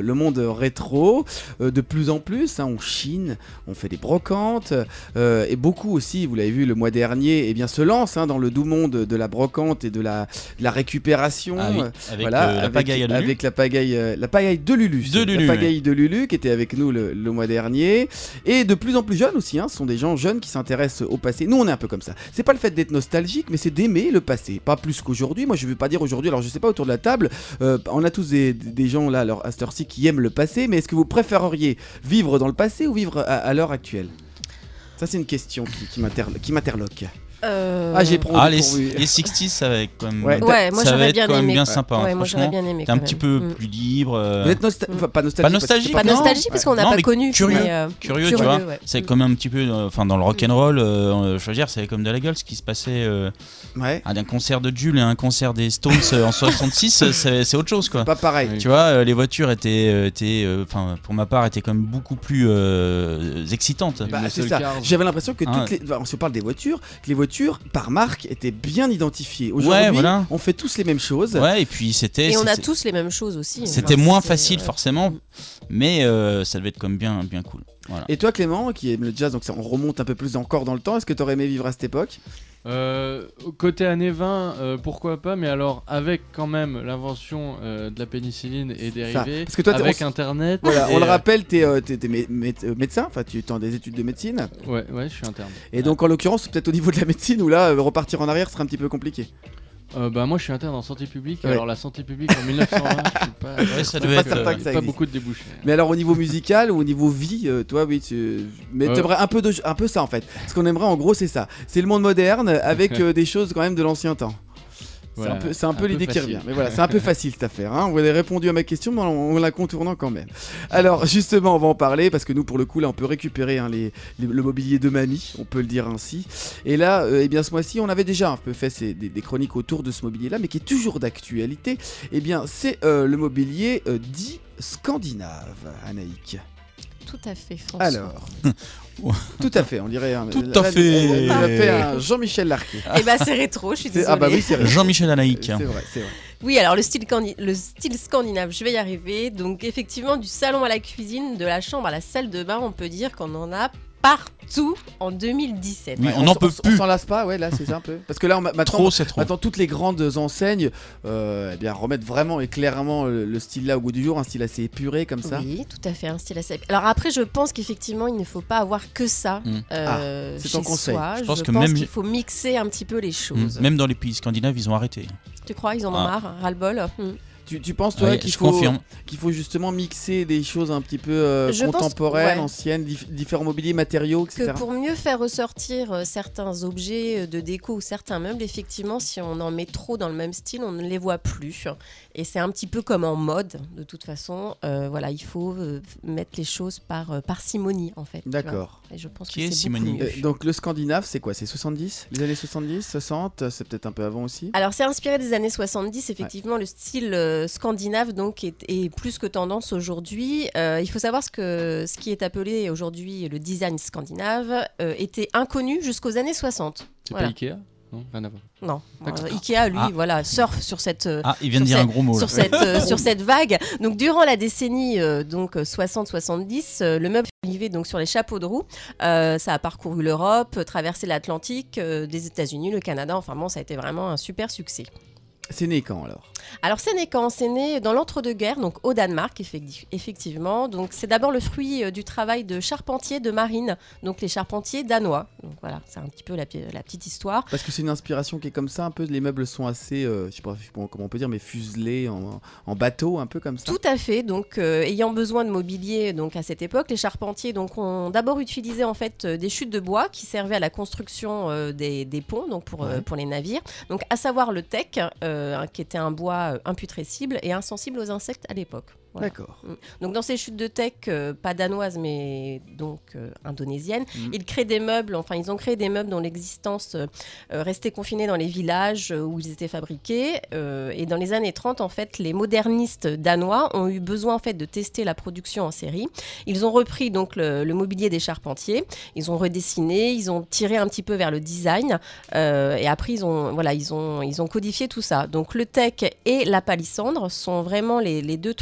rétro, de plus en plus, on chine, on fait des brocantes, et beaucoup aussi, vous l'avez vu le mois dernier, se lancent dans le doux monde de la brocante et de la récupération. Ah oui, avec la pagaille à Lulu. Avec la pagaille de Lulu. La pagaille de Lulu qui était avec nous le mois dernier. Et de plus en plus jeunes aussi, ce sont des gens jeunes qui s'intéressent au passé. Nous, on est un peu comme ça. C'est pas le fait d'être nostalgique, mais c'est d'aimer le passé. Pas plus qu'aujourd'hui. Moi, je veux pas dire aujourd'hui, alors je sais pas, autour de la table, on a tous des gens là, à cette heure-ci, qui aiment le passé, mais est-ce que vous préféreriez vivre dans le passé ou vivre à l'heure actuelle ? Ça, c'est une question qui m'interloque. J'ai les 60s, ça va être quand même, moi j'aurais bien aimé. Bien sympa. Ouais, moi j'aurais bien aimé. T'es un petit peu plus libre. Vous êtes pas nostalgique. Pas nostalgie parce qu'on n'a pas connu. Curieux, tu vois. Ouais. C'est comme un petit peu, dans le rock'n'roll, je veux dire, c'est comme de la gueule ce qui se passait. Un concert de Jules et un concert des Stones en 66, c'est autre chose, quoi. C'est pas pareil. Tu vois, les voitures étaient, pour ma part, étaient quand même beaucoup plus excitantes. C'est ça. J'avais l'impression que on se parle des voitures, que les voitures par marque étaient bien identifiées. Aujourd'hui, on fait tous les mêmes choses. Ouais, et puis Et on a tous les mêmes choses aussi. C'était moins facile forcément, mais ça devait être comme bien cool. Voilà. Et toi, Clément, qui aime le jazz, donc on remonte un peu plus encore dans le temps, est-ce que tu aurais aimé vivre à cette époque ? Côté années 20, pourquoi pas, mais alors avec quand même l'invention de la pénicilline et dérivés, parce que toi, avec internet. Voilà, on le rappelle, t'es médecin, tu es dans des études de médecine. Ouais, je suis interne. Et donc en l'occurrence, peut-être au niveau de la médecine, où là, repartir en arrière serait un petit peu compliqué. Moi je suis interne en santé publique, alors la santé publique en 1920, je sais pas, ça devait être pas beaucoup de débouchés. Mais alors au niveau musical ou au niveau vie, toi mais t'aimerais un peu ça en fait. Ce qu'on aimerait en gros c'est ça, c'est le monde moderne avec des choses quand même de l'ancien temps. Voilà, c'est un peu l'idée qui revient. Mais voilà, c'est un peu facile cette affaire. Vous avez répondu à ma question, mais en la contournant quand même. Alors justement, on va en parler parce que nous, pour le coup, là, on peut récupérer le mobilier de mamie, on peut le dire ainsi. Et là, ce mois-ci, on avait déjà un peu fait des chroniques autour de ce mobilier-là, mais qui est toujours d'actualité. C'est le mobilier dit scandinave, Anaïk. Tout à fait, François. Alors, tout à fait, on dirait un Jean-Michel Larquet. C'est rétro, je suis désolée. Ah bah oui, c'est vrai. Jean-Michel Anaïk. C'est vrai. Oui, alors le style scandinave, je vais y arriver. Donc effectivement, du salon à la cuisine, de la chambre à la salle de bain, on peut dire qu'on en a partout en 2017. Oui, on n'en peut plus. On s'en lasse pas, là c'est ça un peu. Parce que là, maintenant toutes les grandes enseignes remettent vraiment et clairement le style là au goût du jour, un style assez épuré comme ça. Oui, tout à fait, un style assez. Alors après, je pense qu'effectivement, il ne faut pas avoir que ça c'est ton conseil. Soi. Je pense qu'il faut mixer un petit peu les choses. Même dans les pays scandinaves, ils ont arrêté. Tu crois, ils en ont marre, ras-le-bol. Tu penses toi qu'il faut justement mixer des choses un petit peu contemporaines, anciennes, différents mobiliers, matériaux, etc. Que pour mieux faire ressortir certains objets de déco ou certains meubles, effectivement, si on en met trop dans le même style, on ne les voit plus. Et c'est un petit peu comme en mode, de toute façon. Il faut mettre les choses par parcimonie, en fait. D'accord. Et je pense que c'est Simonie beaucoup mieux. Donc le scandinave, c'est quoi ? C'est 70 ? Les années 70, 60 ? C'est peut-être un peu avant aussi ? Alors c'est inspiré des années 70, effectivement, le style scandinave donc est plus que tendance aujourd'hui. Il faut savoir ce qui est appelé aujourd'hui le design scandinave était inconnu jusqu'aux années 60. C'est pas Ikea ? Non, rien à voir. Non, Ikea, lui, surfe sur cette. Il vient de dire un gros mot. Sur cette vague. Donc, durant la décennie 60-70, le meuble est arrivé donc sur les chapeaux de roue. Ça a parcouru l'Europe, traversé l'Atlantique, des États-Unis, le Canada. Enfin bon, ça a été vraiment un super succès. C'est né quand alors ? Alors c'est né quand ? C'est né dans l'entre-deux-guerres, donc au Danemark, effectivement. Donc c'est d'abord le fruit du travail de charpentiers de marine, donc les charpentiers danois. Donc voilà, c'est un petit peu la petite histoire. Parce que c'est une inspiration qui est comme ça, un peu. Les meubles sont assez, je sais pas comment on peut dire, mais fuselés en bateau, un peu comme ça. Tout à fait. Donc ayant besoin de mobilier, donc à cette époque, les charpentiers donc ont d'abord utilisé en fait des chutes de bois qui servaient à la construction des ponts, donc pour les navires. Donc à savoir le teck. Qui était un bois imputrescible et insensible aux insectes à l'époque. Voilà. D'accord. Donc dans ces chutes de teck, pas danoises mais donc indonésiennes, ils ont créé des meubles dont l'existence restait confinée dans les villages où ils étaient fabriqués. Et dans les années 30, en fait, les modernistes danois ont eu besoin en fait de tester la production en série. Ils ont repris donc le mobilier des charpentiers, ils ont redessiné, ils ont tiré un petit peu vers le design et après ils ont codifié tout ça. Donc le teck et la palissandre sont vraiment les deux trucs en fait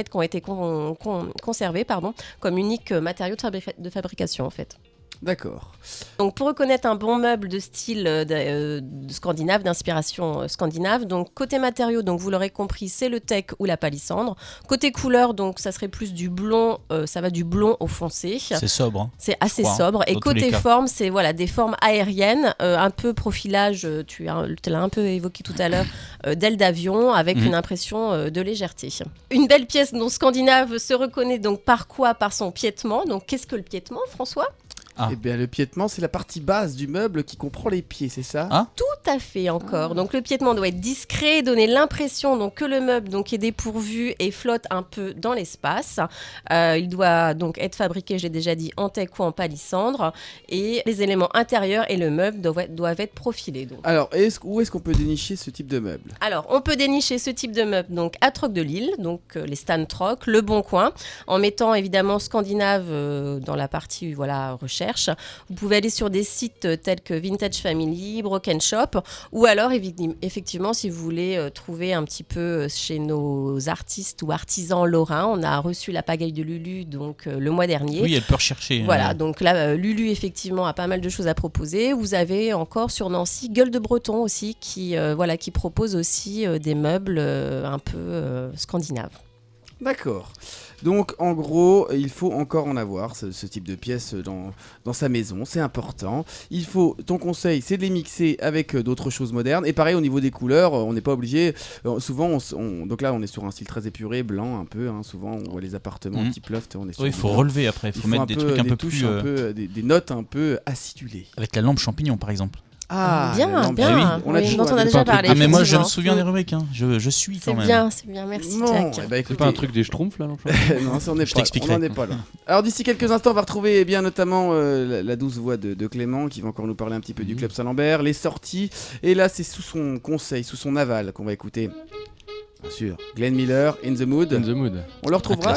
qui ont été conservés comme unique matériau de fabrication en fait. D'accord. Donc pour reconnaître un bon meuble de style scandinave, d'inspiration scandinave, donc côté matériaux, donc vous l'aurez compris, c'est le teak ou la palissandre. Côté couleur, donc ça serait plus du blond, ça va du blond au foncé. C'est sobre. Hein. C'est assez sobre. Et côté forme, c'est des formes aériennes, un peu profilage, tu l'as un peu évoqué tout à l'heure, d'ailes d'avion avec une impression de légèreté. Une belle pièce dont scandinave se reconnaît donc par quoi ? Par son piétement. Donc qu'est-ce que le piétement, François ? Eh bien, le piétement, c'est la partie basse du meuble qui comprend les pieds, c'est ça ? Tout à fait encore. Donc le piétement doit être discret, donner l'impression donc, que le meuble donc, est dépourvu et flotte un peu dans l'espace. Il doit donc être fabriqué, j'ai déjà dit, en teak ou en palissandre. Et les éléments intérieurs et le meuble doivent être profilés. Donc. Alors, où est-ce qu'on peut dénicher ce type de meuble ? Alors, on peut dénicher ce type de meuble donc, à Troc de Lille, donc les stands Troc, Le Bon Coin, en mettant évidemment scandinave dans la partie recherche. Vous pouvez aller sur des sites tels que Vintage Family, Broken Shop, ou alors effectivement si vous voulez trouver un petit peu chez nos artistes ou artisans lorrains. On a reçu la pagaille de Lulu donc le mois dernier. Oui, elle peut rechercher. Voilà, donc là Lulu effectivement a pas mal de choses à proposer. Vous avez encore sur Nancy Gueule de Breton aussi qui propose aussi des meubles un peu scandinaves. D'accord. Donc en gros, il faut encore en avoir ce type de pièces dans sa maison, c'est important. Ton conseil, c'est de les mixer avec d'autres choses modernes. Et pareil au niveau des couleurs, on n'est pas obligé. Souvent, donc là, on est sur un style très épuré, blanc un peu. Souvent, on voit les appartements type loft. On est sur il faut relever après. Il faut mettre des trucs un peu plus, des notes un peu acidulées. Avec la lampe champignon, par exemple. Ah, bien. On a déjà parlé. Mais moi, je me souviens des rubriques. Je suis quand même. C'est bien. Merci, bon, Jack. C'est pas un truc des Schtroumpfs, là, l'emploi. Non, on n'en est pas là. Alors, d'ici quelques instants, on va retrouver notamment la douce voix de Clément, qui va encore nous parler un petit peu du Club Saint-Lambert, les sorties. Et là, c'est sous son conseil, sous son aval, qu'on va écouter. Bien sûr, Glenn Miller, In the Mood. On le retrouvera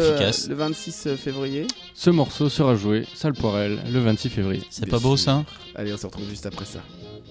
le 26 février. Ce morceau sera joué, Salle Poirel, le 26 février. C'est pas beau ça ? Allez, on se retrouve juste après ça.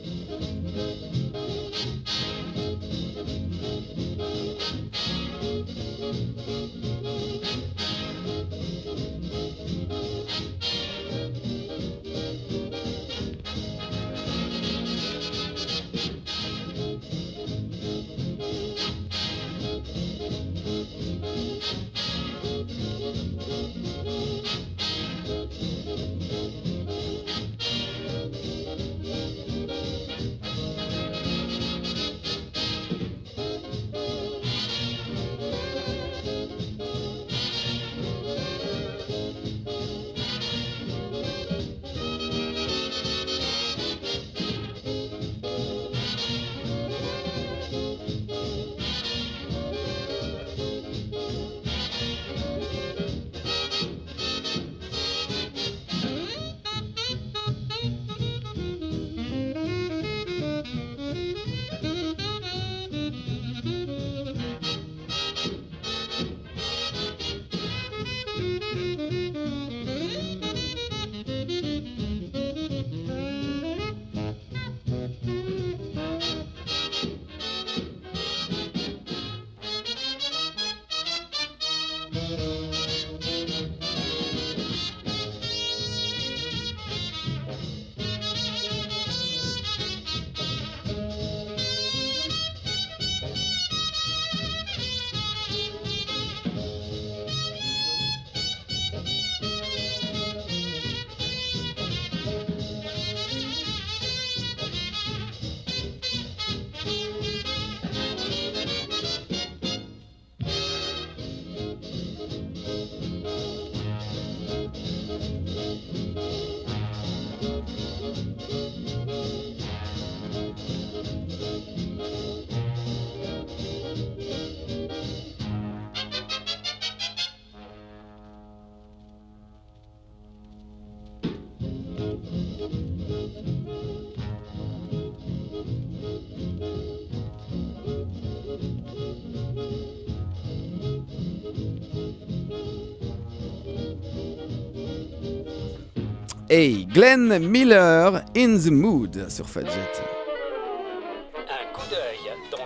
Hey, Glenn Miller, In the Mood sur Fadjet. Un coup d'œil dans le rétro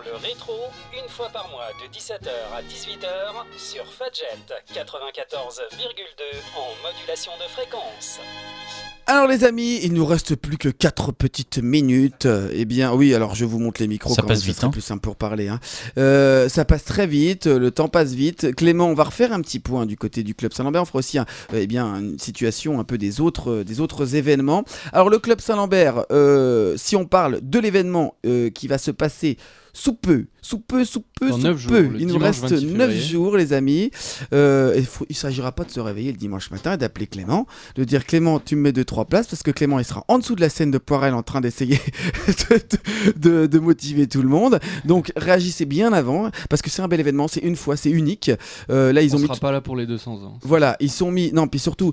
rétro une fois par mois de 17h à 18h sur Fadjet 94,2 en modulation de fréquence. Alors les amis, il nous reste plus que 4 petites minutes. Eh bien oui, alors je vous montre les micros. Ça quand passe même, vite, ce serait hein. plus simple pour parler. Ça passe très vite, le temps passe vite. Clément, on va refaire un petit point du côté du Club Saint-Lambert. On fera aussi une situation un peu des autres événements. Alors le Club Saint-Lambert, si on parle de l'événement qui va se passer sous peu. Dans 9 jours, Il nous reste 9 jours, les amis. Il ne s'agira pas de se réveiller le dimanche matin et d'appeler Clément, de dire Clément, tu me mets 2-3 places, parce que Clément, il sera en dessous de la scène de Poirel en train d'essayer de motiver tout le monde. Donc réagissez bien avant, parce que c'est un bel événement, c'est une fois, c'est unique. Là, ils on ont sera pas là pour les 200 ans. Voilà, ils sont mis. Non, puis surtout,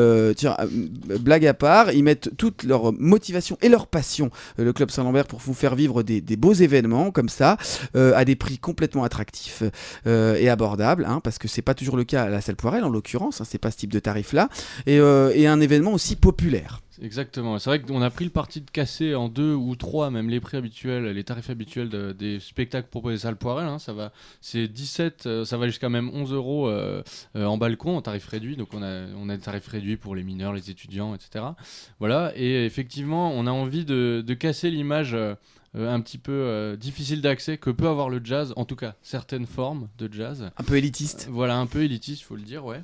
blague à part, ils mettent toute leur motivation et leur passion, le Club Saint-Lambert, pour vous faire vivre des beaux événements comme ça, à des prix complètement attractifs et abordables, hein, parce que c'est pas toujours le cas à la salle Poirel en l'occurrence, hein, c'est pas ce type de tarif là, et un événement aussi populaire. Exactement, c'est vrai qu'on a pris le parti de casser en 2 ou 3 même les prix habituels, les tarifs habituels des spectacles proposés à la salle Poirel, hein, c'est 17, ça va jusqu'à même 11 euros en balcon en tarif réduit, donc on a des tarifs réduits pour les mineurs, les étudiants, etc. Voilà, et effectivement on a envie de casser l'image un petit peu difficile d'accès que peut avoir le jazz, en tout cas certaines formes de jazz. Un peu élitiste. Voilà, un peu élitiste, il faut le dire, ouais.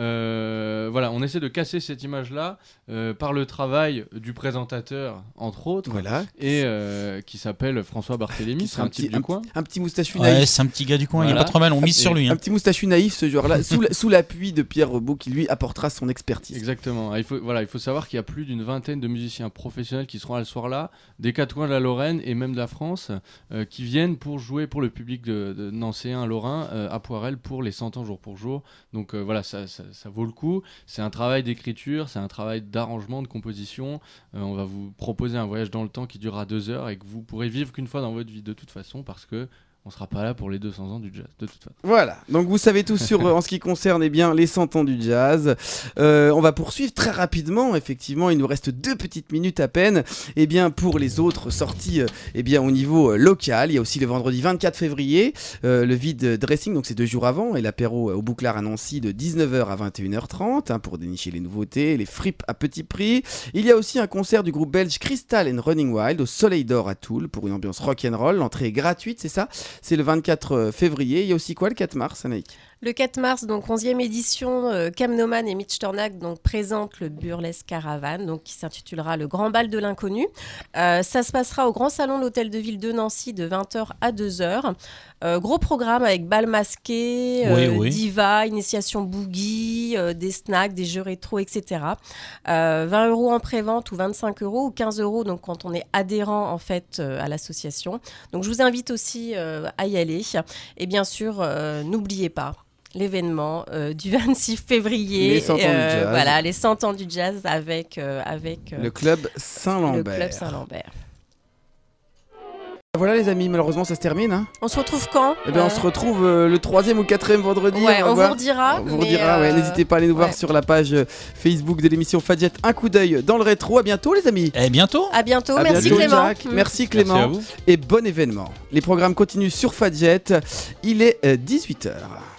Voilà, on essaie de casser cette image-là par le travail du présentateur, entre autres, voilà. Et qui s'appelle François Barthélémy, c'est un type du coin. Un petit moustachu naïf. Ouais, c'est un petit gars du coin, Voilà. il est pas trop mal, on mise sur lui. Un petit moustachu naïf, ce joueur-là, sous l'appui de Pierre Rebaud, qui lui apportera son expertise. Exactement. Il faut savoir qu'il y a plus d'une vingtaine de musiciens professionnels qui seront là le soir-là, des 4 coins de la Lorraine et même de la France, qui viennent pour jouer pour le public de nancéen lorrain à Poirel pour les 100 ans jour pour jour. Donc voilà, ça vaut le coup. C'est un travail d'écriture, c'est un travail d'arrangement, de composition. On va vous proposer un voyage dans le temps qui durera 2 heures et que vous pourrez vivre qu'une fois dans votre vie de toute façon, parce que on sera pas là pour les 200 ans du jazz, de toute façon. Voilà, donc vous savez tout sur en ce qui concerne les 100 ans du jazz. On va poursuivre très rapidement, effectivement, il nous reste 2 petites minutes à peine. Et bien pour les autres sorties au niveau local, il y a aussi le vendredi 24 février, le vide dressing, donc c'est 2 jours avant, et l'apéro au Bouclard à Nancy de 19h à 21h30, hein, pour dénicher les nouveautés, les fripes à petit prix. Il y a aussi un concert du groupe belge Crystal and Running Wild au Soleil d'Or à Toul pour une ambiance rock'n'roll. L'entrée est gratuite, c'est ça ? C'est le 24 février. Il y a aussi quoi le 4 mars, Anaïk ? Le 4 mars, donc 11e édition, Cam Noman et Mitch Tornac donc, présentent le Burlesque Caravane, donc, qui s'intitulera Le Grand Bal de l'Inconnu. Ça se passera au Grand Salon de l'Hôtel de Ville de Nancy de 20h à 2h. Gros programme avec bal masqué, diva, initiation boogie, des snacks, des jeux rétro, etc. 20 € en pré-vente ou 25 € ou 15 € donc, quand on est adhérent en fait, à l'association. Donc je vous invite aussi à y aller. Et bien sûr, n'oubliez pas l'événement du 26 février. Les 100 ans du jazz. Voilà, les 100 ans du jazz avec le Club Saint-Lambert. Le Club Saint-Lambert. Voilà les amis, malheureusement ça se termine. Hein. On se retrouve quand ? Eh bien on se retrouve le 3e ou 4e vendredi. Ouais, on vous redira. On vous redira, ouais. N'hésitez pas à aller nous voir sur la page Facebook de l'émission Fadjet. Un coup d'œil dans le rétro. À bientôt les amis. Et bientôt. À bientôt. Merci bientôt, Clément. Jacques. Merci Clément. Merci à vous. Et bon événement. Les programmes continuent sur Fadjet. Il est 18h.